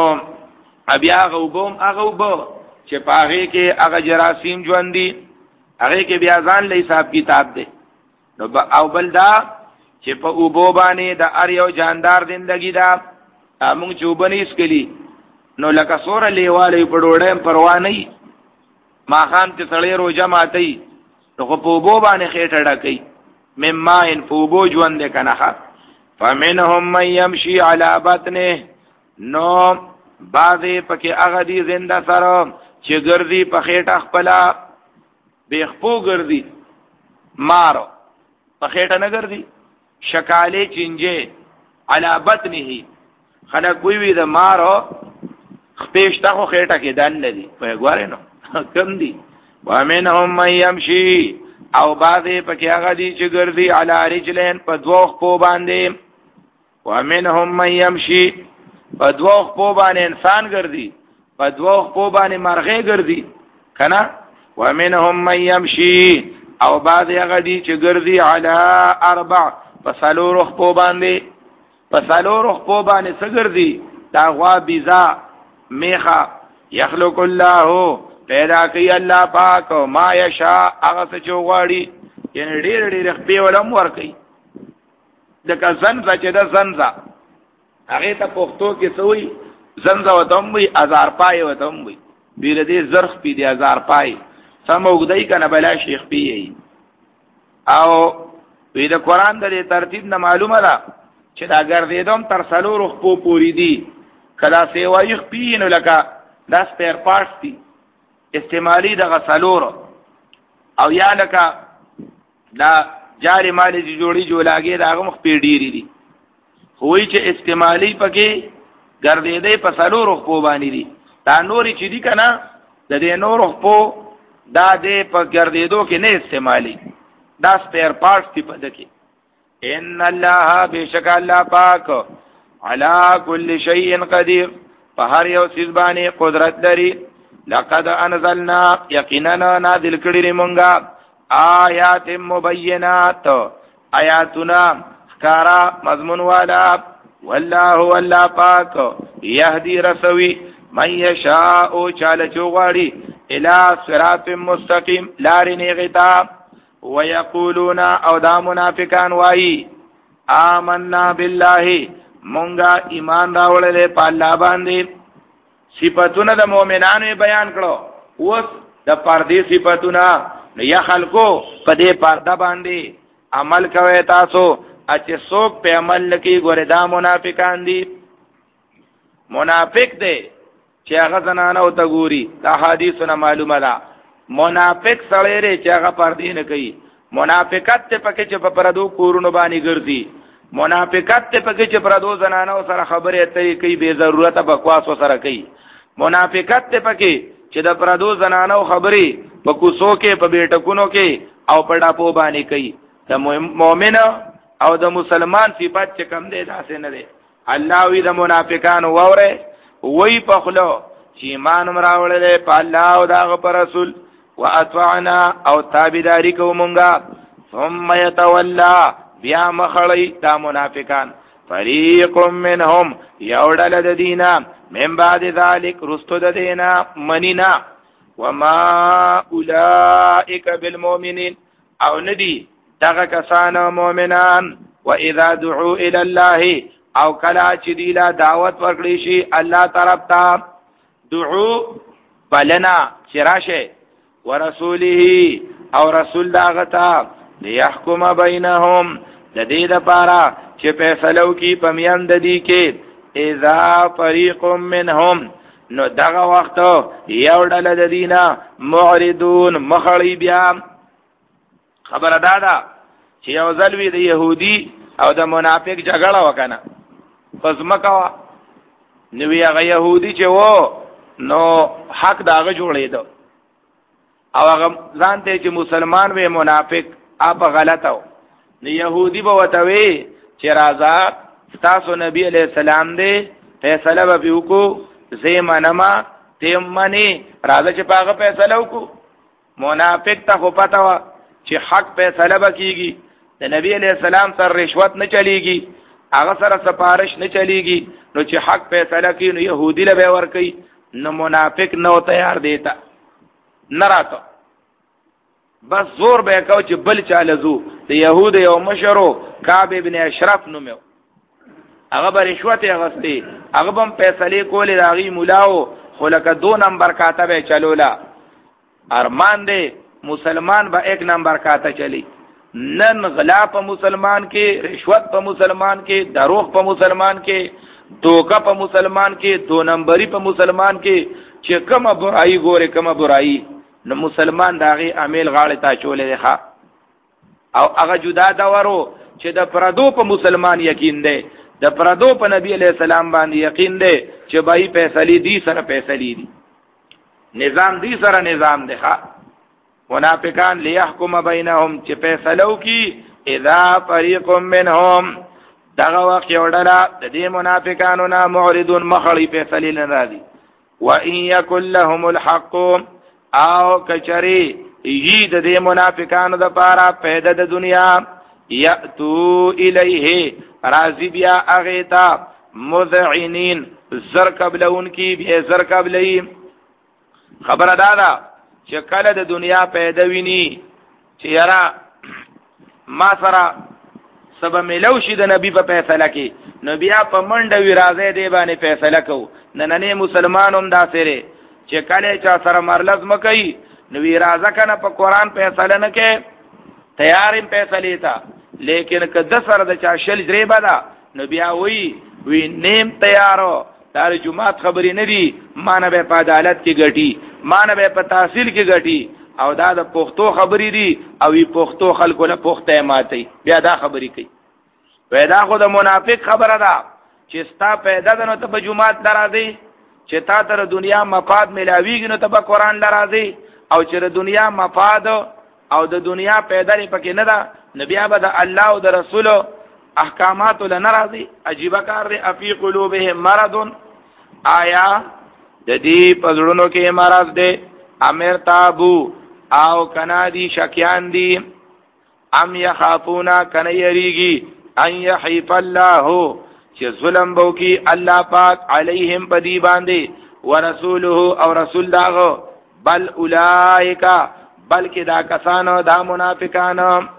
بیا غوبوم هغه وبو چې پاره کې هغه جراثیم ژوند دي هغه کې بیا ځان له حساب کتاب دی نو او بلدا چې په اوبو باندې د ار یو جاندار زندگی دا موږ چوبنې اسکلی نو لکه سور لیواله په ډوړې پروا نه ما خام چې سړی روزه ماتي نو په اوبو باندې خېټه ډکې مما ان اوبو ژوند کنه فمنهم من يمشي على بطنه نو بعضی پکې هغه دي زنده سره چې ګرځي په خېټه خپل بخپو ګرځي مارو په خېټه نه ګرځي شکالې چنجه على بطنه خلک وی وی د مارو خپېشته خو خېټه کې دان لري په ګواره نو کم دي ومنهم من يمشي او بعضی پکې هغه دي چې ګرځي على رجلين په دوه خپو باندې ومنهم من يمشي په دوه خپو باندې انسان ګرځي په دوه خپو باندې مرغې ګرځي کنه ومنهم من يمشي او بعض هغه دي چې ګرځي على اربع په سلور خپو باندې په سلور خپو باندې څه ګرځي دا غوا بيزا میخه يخلق الله پیدا کوي الله پاک ما یشاء هغه څه چوغاړي یعنی ډېر ډېر خپې ولم ور کوي دغه زنزا چې د زنزا هغه ته پښتو کې سوې زنزا وتم وي هزار پای وتم وي بیر دې زرخ پی دې هزار پای سم وګدای کنه بلا شیخ پی او وی د قران د ترتیب نه معلومه ده چې دا ګرځیدم تر سلور خپو پوری دي کدا سیوای خپې نو لکه دا سپیر پارټس دي استعمالی د غسلور او یا لکه دا جاری مالی چې جوړی جوړاګي دا غو مخ پیډيري دي خوې چې استعمالی پکې ګرځېدې په سلور خپو باندې دي دا نوري چې دي کنه د دې نور خپو دا دې په ګرځېدو کې نه استعمالی دا سپیر پارټس دي په دکې ان الله بشک الله پاک علا کل شیء قدیر په هر یو سیز باندې قدرت لري لقد انزلنا یقینا نازل کړي مونږه آیات مبینات آیاتنا کارا مضمون والا والله والله پاک یهدی رسوی من یشاء چاله چوغاړي الى صراط مستقیم لارنی غتا ويقولون او دا منافقان وای آمنا بالله مونږه ایمان راوړل په الله باندې صفاتونه د مؤمنانو بیان کړو اوس د پردي صفاتونه یا خلکو په دې پرده باندې عمل کوي تاسو چې څوک په عمل لکې ګوره دا منافقان دي منافق دی چې هغه زنانه او ته ګوري دا حدیثونه معلومه ده منافق سړی دی چې هغه پردي نه کوي منافقت ته پکې چې په پردو کورونو باندې ګرځي منافقت ته پکې چې پردو زنانه سره خبرې اترې کوي به ضرورت بکواس سره کوي منافقت ته پکې چې د پردو زنانو خبرې په کوڅو کې په بیٹکونو کې او په ډاپو باندې کوي. د مؤمن او د مسلمان صفات چې کم دی داسې نه دی. الله وی د منافقانو ووره وی په خلو چې ایمان مراوړل په الله او دغه پر رسول واطعنا او تابعداري کومونګه ثم يتولى بیا مخړی دا منافقان فریق منهم یوډل د دینا من بعد ذلك رستو د دینا منینا وما اولئک بالمؤمنین او ندی دغه کسان مؤمنان واذا دعوا الى الله او کلا چې دی لا دعوت ورکړي شي الله طرف ته دعو بلنا چراشه ورسوله او رسول داغتا ليحكم بينهم د دې لپاره چې فیصله وکي په میان د دې کې اذا فريق منهم نو دغه وخت یو ډله د دینه معرضون مخړی بیا خبره دادا چې یو ځلوي د يهودي او د منافق جګړه وکنه پس مکوا نو هغه يهودي چې وو نو حق داغه جوړېدو او هغه ځان ته چې مسلمان وي منافق اپ غلطو نو يهودي به وتوي چې راځه تاسو نبی عليه السلام دې فیصله به وکړو زمانما تیمنی راځه چې پاغه فیصله وکړو. منافق ته خو پتا و چې حق فیصله وکيږي د نبی عليه السلام سره رشوت نه چلیږي هغه سره سفارش نه چلیږي نو چې حق فیصله کوي نو يهودي له ور کوي نو منافق نو تیار دیتا نراته بس زور به کو چې بل چاله زو د يهود یو مشرو کعب ابن اشرف نومو هغه به رشوت غستی هغه هم فیصله کولې راغي مولاو خو لکه دو نمبر کاتبه چلولا ارمان دې مسلمان به ایک نمبر کاته چلی نن غلا په مسلمان کې رشوت په مسلمان کې دروغ په مسلمان کې دوکا په مسلمان کې دو نمبری په مسلمان کې چې کومه برایي ګوره کومه برایي نو مسلمان داغي عامل غاړه تا چولې ښا او هغه جدا دا ورو چې د پردو په مسلمان یقین دی د پردو په نبی علیہ السلام باندې یقین دی چې بای فیصله دي سره فیصله دي نظام دي سره نظام دی ښا منافقان ليحكم بينهم چې فیصله وکي اذا فريق منهم دغه وخت یو ډله د دې منافقانو نه معرضون مخړی فیصله نه راځي وان يكن لهم الحق او کچری یی د دې منافقانو د پاره پیدا د دنیا یاتو الیه راضی بیا اغیتا مذعنین زر قبلون کی بیا زر قبلی خبر دادا چې کله د دنیا پیدا ویني چې یرا ما سره سبا ملو شي د نبی په فیصله کې نبی په منډه وی راځي دی باندې فیصله کو نننې مسلمانوم دا سره چې کله چا سره مرلز مکئی نو وی راځه کنه په قران فیصله نه کې تیارم فیصله تا لیکن کده سره د چا شل جری بدا نبی وی وی نیم تیارو دار جمعات خبرې نه دي مانه به په عدالت کې غټي مانه به په تحصیل کې غټي او دا د پښتو خبرې دي او وی پښتو خلکو له پښته ماتي بیا دا خبرې کوي پیدا خو د منافق خبره ده چې ستا پیدا ده نو ته په جمعات درازي چې تا تر دنیا مفاد ملاویږي نو ته په قران درازي او چې د دنیا مفاد او د دنیا پیدا لري پکې نه ده نبي ابد الله او د رسول احکامات لنرازي عجيبه کار دی افي قلوبهم مرض آیا د دې پزړونو کې مرض دی امر تابو او کنا دی شکیان دی ام یخافونا کنا یریگی ان یحیف الله چې ظلم بو کی الله پاک علیہم پدی باندې ورسوله او رسول داغو بل اولائک بلکې دا کسانو دا منافقان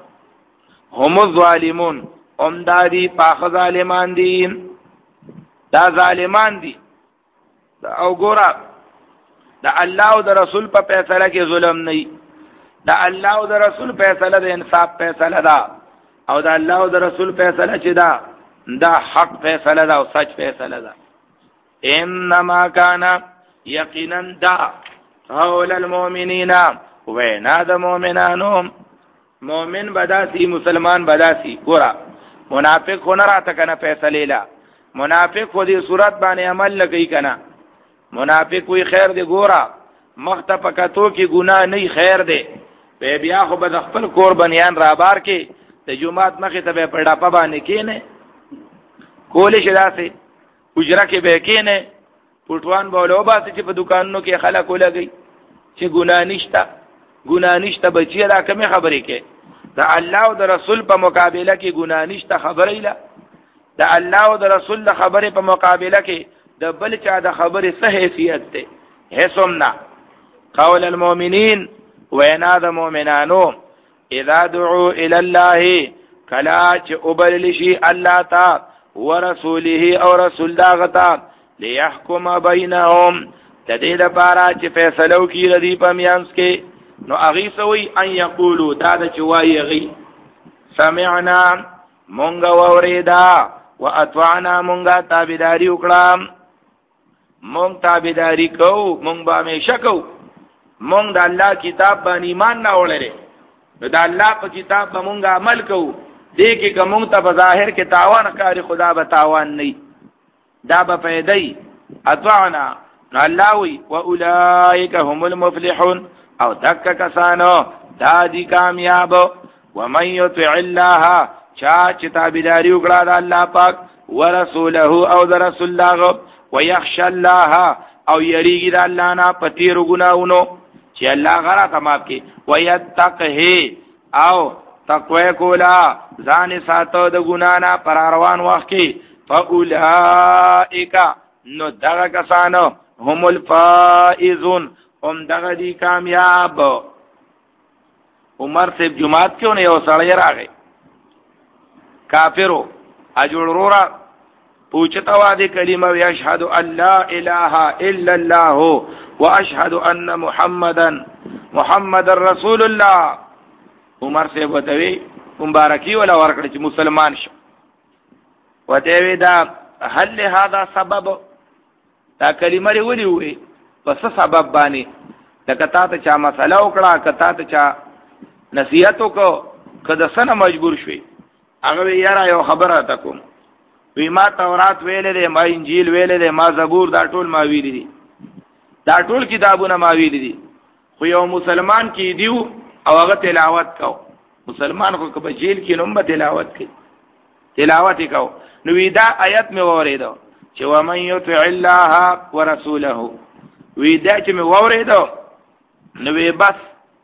هم الظالمون ام دادی پاک ظالمان دی دا ظالمان دی دا او ګورا دا الله او د رسول په فیصله کې ظلم نه دا الله او د رسول فیصله د انصاف فیصله ده او دا الله او د رسول فیصله چې دا دا حق فیصله ده او سچ فیصله ده انما کان یقینا دا قول المؤمنین وینا د مؤمنانو مؤمن بداسی مسلمان بداسی ګورا منافق خو نه راته کنه فیصله لا منافق خو دې صورت باندې عمل لګی کنه منافق وی خیر دی ګورا مخته پکاتو کې ګناه نه خیر دی به بیا خو به خپل کور بنیان را بار کې د جمعات مخه ته په ډاپه باندې کېنه کولې شداسه اجره کې به کېنه پټوان بولو باسي چې په دکانونو کې خلک ولګي چې ګناه نشته ګناه نشته بچی دا کومه خبرې کې دا الله او د رسول په مقابله کې ګناه نشته خبرې لا دا الله او د رسول د خبرې په مقابله کې د بل چا د خبرې څه حیثیت ده هیڅومنا قول المؤمنین وینا د مؤمنانو اذا دعوا الى الله کلا چې وبلل شي الله تا ورسوله او رسول داغتا ليحكم بينهم تدې لپاره چې فیصله وکړي ردی په میانس کې نو اغي سوي ان یقولو دا د چوي غي سمعنا مونږ وریدا واطعنا مونږه تابعداري وکړه مونږ تابعداري کو مونږ به همیشه کو مونږ د الله کتاب باندې ایمان نه وړلې د الله په کتاب باندې مونږ عمل کو دې کې کوم ته بظاهر کې تاوان کاری خدا به تاوان نه دا به پیدای اطعنا الله وی واولائک هم المفلحون او دک کسانو دا دی کامیاب ومن یطع الله چا چې تابعداري وکړه د الله پاک ورسوله او د رسول الله ويخشى الله او یریږي د الله نه پتیر ګناونو چې الله غره تمام کی ويتقه او تقوی کولا ځان ساتو د ګنا نه پر روان وخت کې فاولائک نو دغه کسانو هم الفائزون هم دغه دی کامیاب عمر سے جمعات کیوں نه یو سړی راغی کافرو اجورورا پوچھتا وا دی کلمه وی اشهد ان لا اله الا الله واشهد ان محمدا محمد رسول الله عمر سے وتوی مبارکی ولا ورکړي چې مسلمان شو وتوی دا هل هذا سبب دا کلمه لري وی پس سبب باندې لکه ته چا مسله وکړه کته ته چا نصیحت وکړه کده سره مجبور شوي هغه یاره یو خبره تکوم وی ما تورات ویلې ده ما انجیل ویلې ده ما زبور دا ټول ما ویلې دي دا ټول کتابونه ما ویلې دي خو یو مسلمان کې دیو او هغه تلاوت کو مسلمان خو په جیل کې نوم تلاوت کوي تلاوت کو نو دا آیت مې وریدو چې ومن یطع الله ورسوله وی دا چې مې وریدو نو وی بس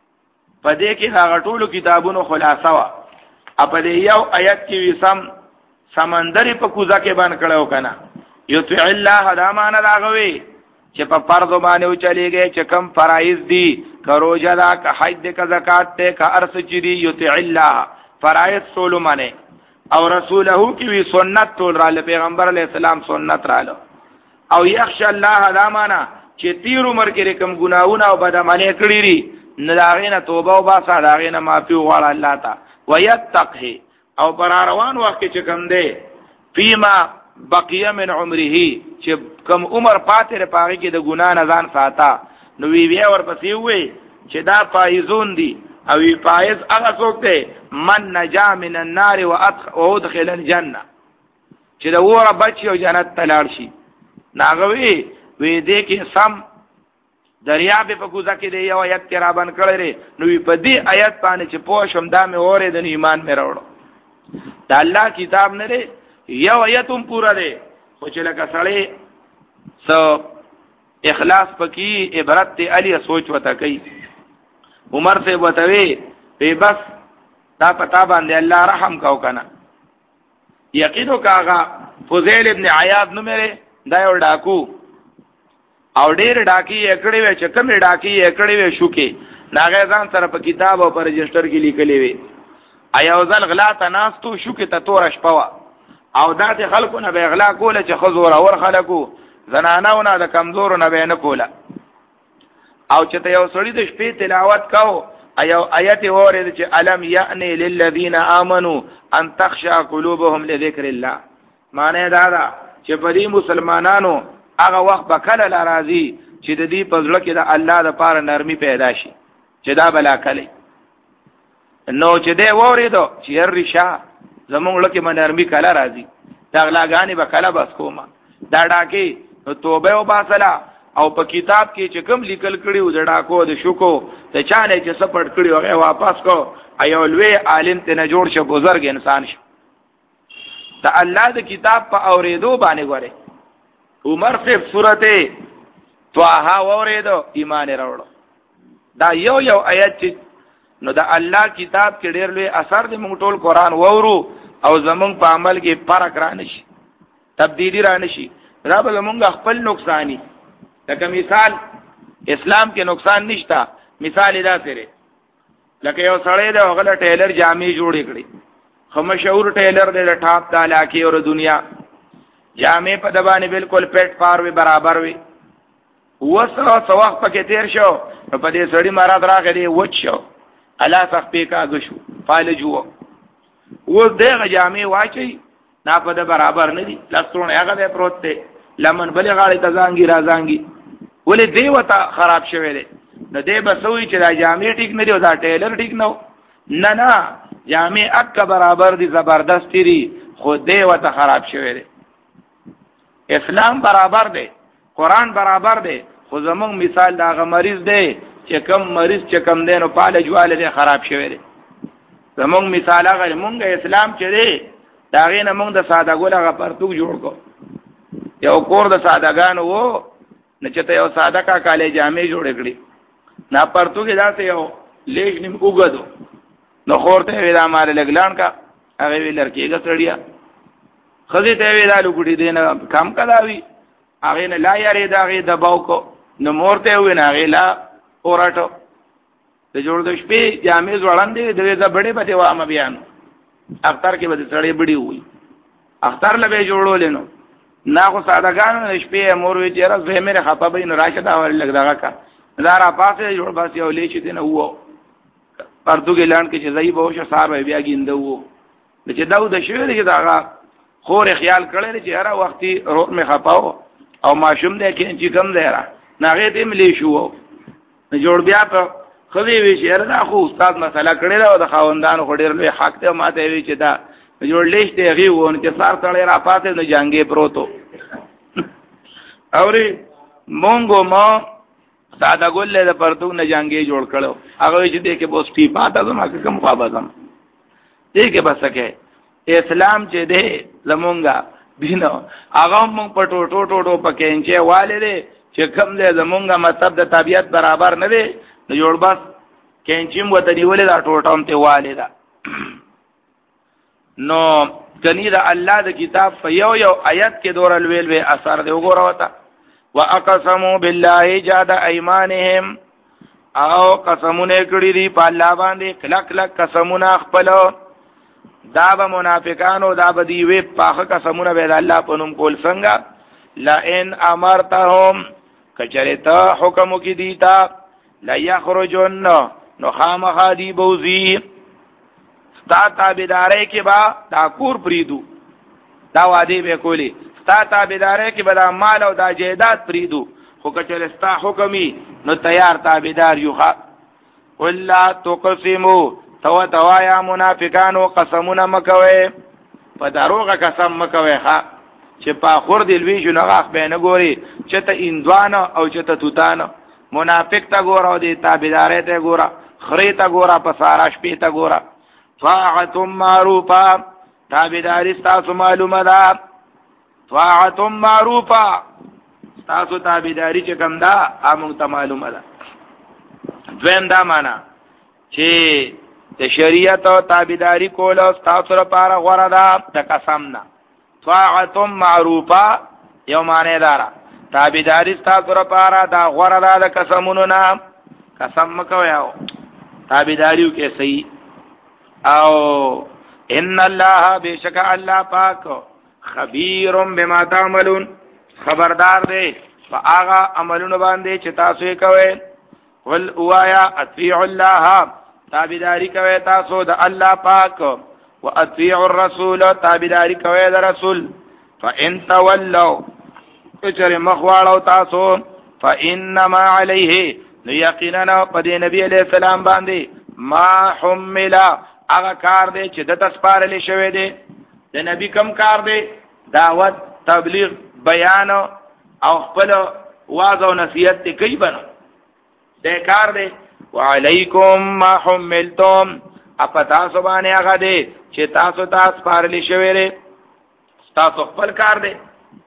پدې کې هغه ټول کتابونو خلاصه وا په دې یو آیت کې وسم سمندري په کوزه کې باندې کړو کنه یطع الله دا معنا راغوي چې په فرض باندې او چلیږي چې کم فرایض دي کروجا دا که حج کا زکات ته کا ارس چری یطع الله فرایض ټول معنی او رسوله کی وی سنت ټول را پیغمبر علی السلام سنت رااله او یخش الله دا معنا چې تیر عمر کې کوم ګناونه او بدعملی کړی ری نه داغینه توبه او باسه داغینه معافي وغواړه الله تا ويتقه او پر روان وخت چې کوم دی فيما بقيه من عمره چې کوم عمر پاتې رپاږي کې د ګنا نه ځان ساته نو وی وی ورپسې وې چې دا فایزون دي او وی فایز هغه څوک دی من نجا من النار وادخل الجنه چې دا وره بچي او جنت ته لاړ شي ناغوي وی دې کې سم دریاب په کوزه کې دی یو آیت کرا باندې کړی نو په دې آیت باندې چې پوښم دا مې اورې د ایمان مې راوړو دا الله کتاب نه دی یو آیتم پورا دی خو چې لکه سړی سو اخلاص پکې عبرت ته علی سوچ وتا کوي عمر سے وتوي په بس دا پتا باندې الله رحم کاو کنه یقینو کاغه فضیل ابن عیاض نو مې دا یو ډاکو او ډېر ډاکی اکړې وې چې کوم ډاکی اکړې وې شو کې ناغه ځان سره په کتاب او په رجستر کې لیکلې وې ایا ځل غلا تناستو شو کې ته تور شپوا او داسې خلکو نه به اغلا کوله چې خزور اور خلکو زنانونه د کمزور نه به نه کوله او چې ته یو سړی د شپې تلاوت کاو ایو آیت اورید چې الم یعنی للذین آمنوا ان تخشع قلوبهم لذکر الله معنی دا دا چې په دې مسلمانانو هغه وخت به کله راځي چې د دې په ځل کې د الله د پاره نرمي پیدا شي چې دا بلا کله نو چې دې وریدو چې هرشا زمونږ لکه منرمي کله راځي دا غلاګانی به کله بس کومه دا ډاکي توبه او باسلا او په کتاب کې چې کوم لیکل کړي و د ډاکو د شوکو ته چانه چې سپټ کړي هغه واپس کو ایو لوی عالم ته نه جوړ شه بزرګ انسان شه ته الله د کتاب په اوریدو باندې غوړي عمر سے سورته طه اوریدو ایمان راوړو دا یو یو آیت چې نو دا الله کتاب کې ډېر لوی اثر دی موږ ټول قران وورو او زمونږ په عمل کې فرق را نشي تبدیلی را نشي را به زمونږ خپل نقصانی لکه مثال اسلام کې نقصان نشتا مثال دا سره لکه یو سړی دی هغه ټیلر جامې جوړې کړې خو مشهور ټیلر دی د ټاپ د علاقې او دنیا جامې په دبانې بالکل پیټ پار وي برابر وي وسره سواخ پکې تیر شو په دې سړی مراد راغلی وچ شو الله تخپی کا غشو فالجو و دغه جامې واچي نه په د برابر نه دي لستون هغه به پروت دی لمن بلې غاړې ته ځانګي راځانګي ولې دی وته خراب شوی دی نو دی بسوي چې دا جامې ټیک نه دی او دا ټیلر ټیک نه نه نه جامې اک برابر دي زبردست دي خو دی وته خراب شوی دی اسلام برابر دی قران برابر دی خو زمونږ مثال دا غ مریض دی چې کم مریض چې کم دین او پاله جواله دی خراب شوی دی زمونږ مثال هغه مونږ اسلام چې دی دا غینه مونږ د ساده ګول هغه پرتوک جوړ کو یو کور د سادهګانو وو نه چې ته یو ساده کا کالې جامې جوړ کړې نه پرتوک داسې یو لیک نیم وګدو نو خورته وی دا مال لګلان کا هغه وی لړکیګه سړیا خزي ته وی دا لګړي دینه کم کلاوي هغه نه لا یاري دا غي دباو کو نو مورته وی نه غلا اورټو ته جوړ د شپې جامې ځوړاندې د دې بڑے پته و ام بیان اختر کې به سړې بډي وي اختر لبه جوړول نو نا خو سادهګان شپې مور وی چې راز به مې خپه به نو راشه دا ور لګ داګه کا زارا پاسه جوړ بس یو لیچ دینه وو پردو کې لاند کې چې زئی به شو صاحب بیا ګینده وو چې داو د شوی دی داغه خور خیال کړل چې هر وختي روح مې خپاو او ماشوم دې کې چې کم دی را ناغه دې ملي شو جوړ بیا په خو وی چې هر خو استاد مسله کړی دا د خاوندانو خډیر لوی حق ته ماته وی چې دا جوړ لیش ته غي وونه چې سار تړي را پاتې نه جنگي پروتو اوري مونږه ما ساده ګل له پرتو نه جنگي جوړ کړو هغه چې دې کې بوس پی پاته زما کوم خوابم دې کې بس کې اسلام چې دې زمونږه دینو هغه مونږ په ټوټو ټوټو پکې انچه والے دې چې کوم دې زمونږه مطلب د طبيعت برابر نه دی نو جوړ بس کینچیم وته نیولې دا ټوټام ته والے دا نو کني دا الله د کتاب په یو یو آیت کې دور الویل وی اثر دی وګوره وتا واقسموا بالله جاد ايمانهم او قسمونه کړی دی په الله باندې کلک کلک قسمونه خپل دا به منافقانو دا به دی وی پاخه قسمونه به الله په نوم کول څنګه لا ان امرتهم کچریتا حکم کی دیتا لا یخرجن نو خامخا دی بوزی ستا تابدارے کی با دا کور پریدو دا وعده به کولی ستا تابدارے کی با دا مال او دا جیداد پریدو خو کچر ستا حکمی نو تیار تابدار یو خوا واللہ تقسمو تو توایا منافقانو قسمون مکوے پا دروغ قسم مکوے خوا چې په خور دی لوی جو نغاخ به نه ګوري چې ته اندوانه او چې ته توتانه منافق ته ګوره او دی تابعداري ته ګوره خري ته ګوره په سارا شپې ته ګوره طاعت معروفه تابعداري تاسو معلومه ده طاعت معروفه تاسو تابعداري چې کوم ده امو ته معلومه ده دویم دا معنا چې د شریعت او تابعداري کول او تاسو لپاره غوړه ده د قسم نه طاعت معروفه یو معنی دارا تابعداري تاسو لپاره دا غوړه ده د قسمونو نه قسم مکوي او تابعداریو کې صحیح او ان الله بشک الله پاک خبير بما تعملون خبردار دی فآغا عملونو باندې چې تاسو یې کوئ ول اوایا اطیع الله تابعداري کوي تاسو د الله پاک واطيعوا الرسول تابعداري کوي د رسول فان تولوا اجر مخواړو تاسو فانما عليه یقینا په نبی عليه السلام باندې ما حمل هغه کار دی چې د تسپارل شوی دی د نبی کم کار دی دعوت تبلیغ بیان او خپل واعظ او نصیحت ته کوي بنو د کار دی وعلیکم ما حملتم اپتا سبحانه هغه دی چې تاسو تاسو پارلی شوی ری تاسو خپل کار دی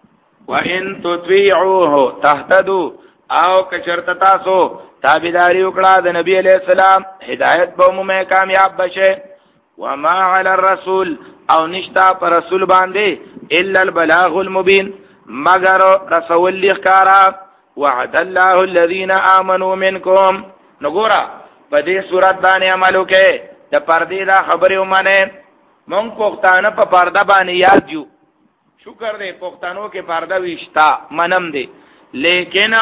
وان تطيعوه تهتدوا او کچرت تاسو تابعداري وکړه د نبی علیہ السلام هدایت به مو کامیاب بشه وما علی الرسول او نشتا پر رسول باندې الا البلاغ المبین مگر رسول لخکارا وعد الله الذين امنوا منكم نګورا په دې صورت باندې عمل وکړي د پردې دا خبره ومنه مونږ پښتانه په پرده باندې یاد جو شکر دې پښتنو کې پرده وشتا منم دې لیکن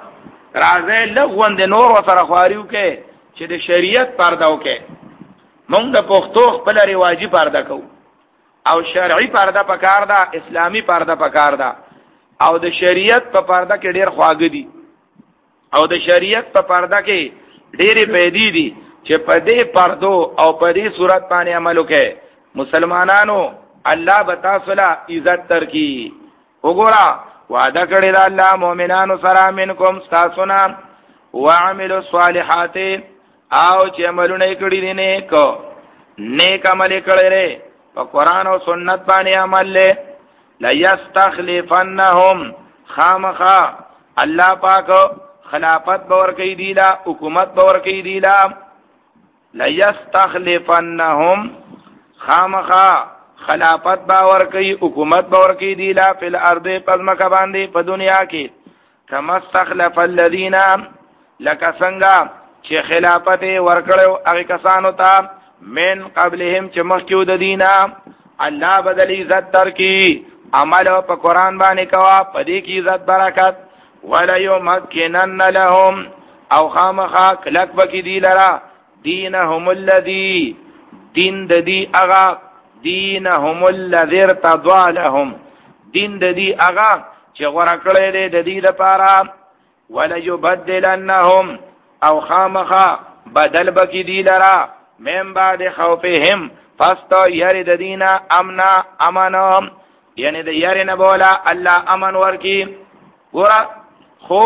راځي لغوند نور سره خواریو کې چې د شریعت پرده وکړي مونږ د پښتو خپل رواجی پرده کو او شرعي پرده پکار دا اسلامی پرده پکار دا او د شریعت په پرده کې ډېر خواږه دي او د شریعت په پرده کې ډېرې پیدې دي چې په دې پردو او په دې صورت باندې عمل وکړي مسلمانانو الله بتا صلا عزت ترکی وګورا وعده کړی دا الله مؤمنانو سره منکم تاسو نه وعملوا الصالحات او چې عملونه کړی دي نیک نیک عمل کړی لري په قران او سنت باندې عمل له لا یستخلفنهم خامخا الله پاک خلافت باور کوي دی لا حکومت باور کوي دی لا لا یستخلفنهم خامخا خلافت باور کوي حکومت باور کوي دی لا فل ارض پزمکه باندې په دنیا کې کما استخلف الذين لک څنګه چې خلافت ورکړو هغه کسانو ته من قبلهم چې مخکیو د دینا الله بدل عزت تر کی عمل په قران باندې کوا په دې کې عزت برکت ولا يمكنن لهم او خامخا کلک بکی دی لرا دینهم الذی دین د دی اغا دینهم الذی ارتضى لهم دین د دی اغا چې غوړه کړی دی د دې لپاره ولا يبدلنهم او خامخا بدل بکی دی لرا من بعد خوفهم فاستو یری د دینا امنا امانهم یعنی د یری نه بولا الله امن ورکی ګورا خو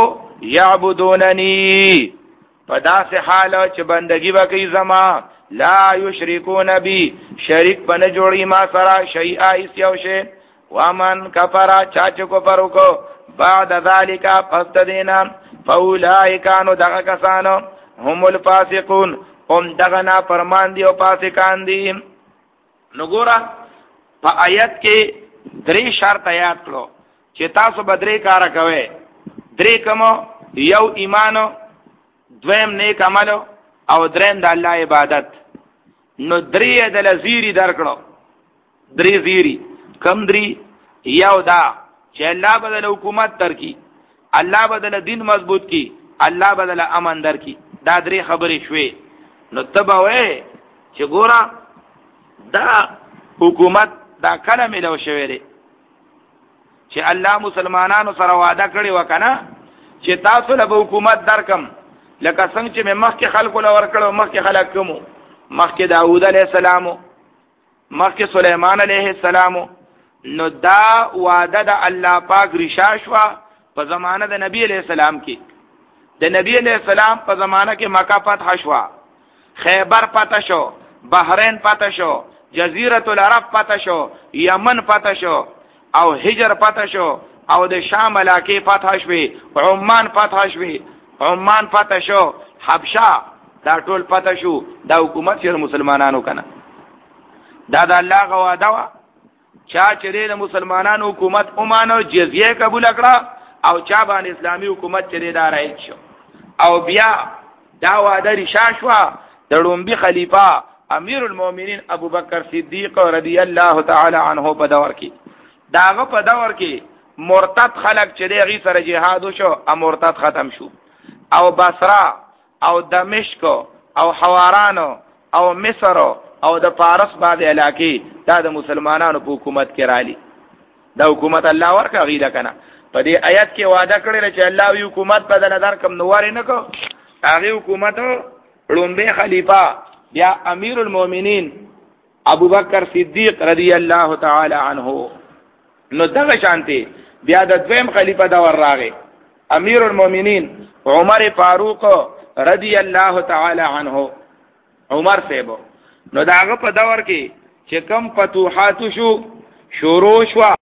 یعبدوننی په داسې حال چې بندگی وکي زما لا یشرکون بی شریک بنه جوړی ما سره شیئا اسیو شی ومن کفر چاچ کو پرکو بعد ذالک فاستدینا فاولئک انو دغه کسانو هم الفاسقون هم دغنا فرمان دی او فاسقان دی نو ګورا په آیت کې درې شرط یاد کړو چې تاسو بدرې کار کوئ درې کوم یو ایمان دویم نیک عمل او دریم د الله عبادت نو درې د لزیری درکړو درې زیری کم درې یو دا چې الله بدل حکومت درکې الله بدل دین مضبوط کی الله بدل امن درکې دا درې خبرې شوې نو تبه وې چې ګورا دا حکومت دا کله ملو شوی دی چې الله مسلمانانو سره وعده کړی وکنه چې تاسو له حکومت درکم لکه څنګه چې مخکې خلکو له ورکړو مخکې خلک کوم مخکې داوود علیه السلام مخکې سليمان علیه السلام نو دا وعده د الله پاک رشا شوا په زمانه د نبی علیہ السلام کې د نبی علیہ السلام په زمانه کې مکه فتح شوا خیبر فتح شو بحرین فتح شو جزیرۃ العرب فتح شو یمن فتح شو او حجر فتح شو او د شام علاقه فتح شوی عمان فتح شوی عمان فتح شو حبشه دا ټول فتح شو دا حکومت شر مسلمانانو کنه دا د الله غواده وا چا چې د مسلمانانو حکومت اومانو جزیه قبول کړه او چا باندې اسلامی حکومت چې دا راځي شو او بیا دا وعده رشا شو د لومبي خلیفہ امیر المؤمنین ابو بکر صدیق رضی الله تعالی عنہ په دور کې داغه په دور کې مرتد خلق چې دغه سره جهاد وشو او مرتد ختم شو او بصره او دمشق او حواران او مصر او د فارس بعد علاقې دا د مسلمانانو په حکومت کې رالی دا حکومت الله ورکا غیدا کنه په دې آیت کې وعده کړی چې الله وی حکومت په نظر کم نوار نه کو هغه حکومت لومبي خلیفہ بیا امیر المؤمنین ابو بکر صدیق رضی الله تعالی عنہ نو دغه شانتی بیا د دویم خلیفہ دا ور راغی امیر المؤمنین عمر فاروق رضی الله تعالی عنہ عمر صاحب نو داغه په دور کې چې کم فتوحات شو شروع شو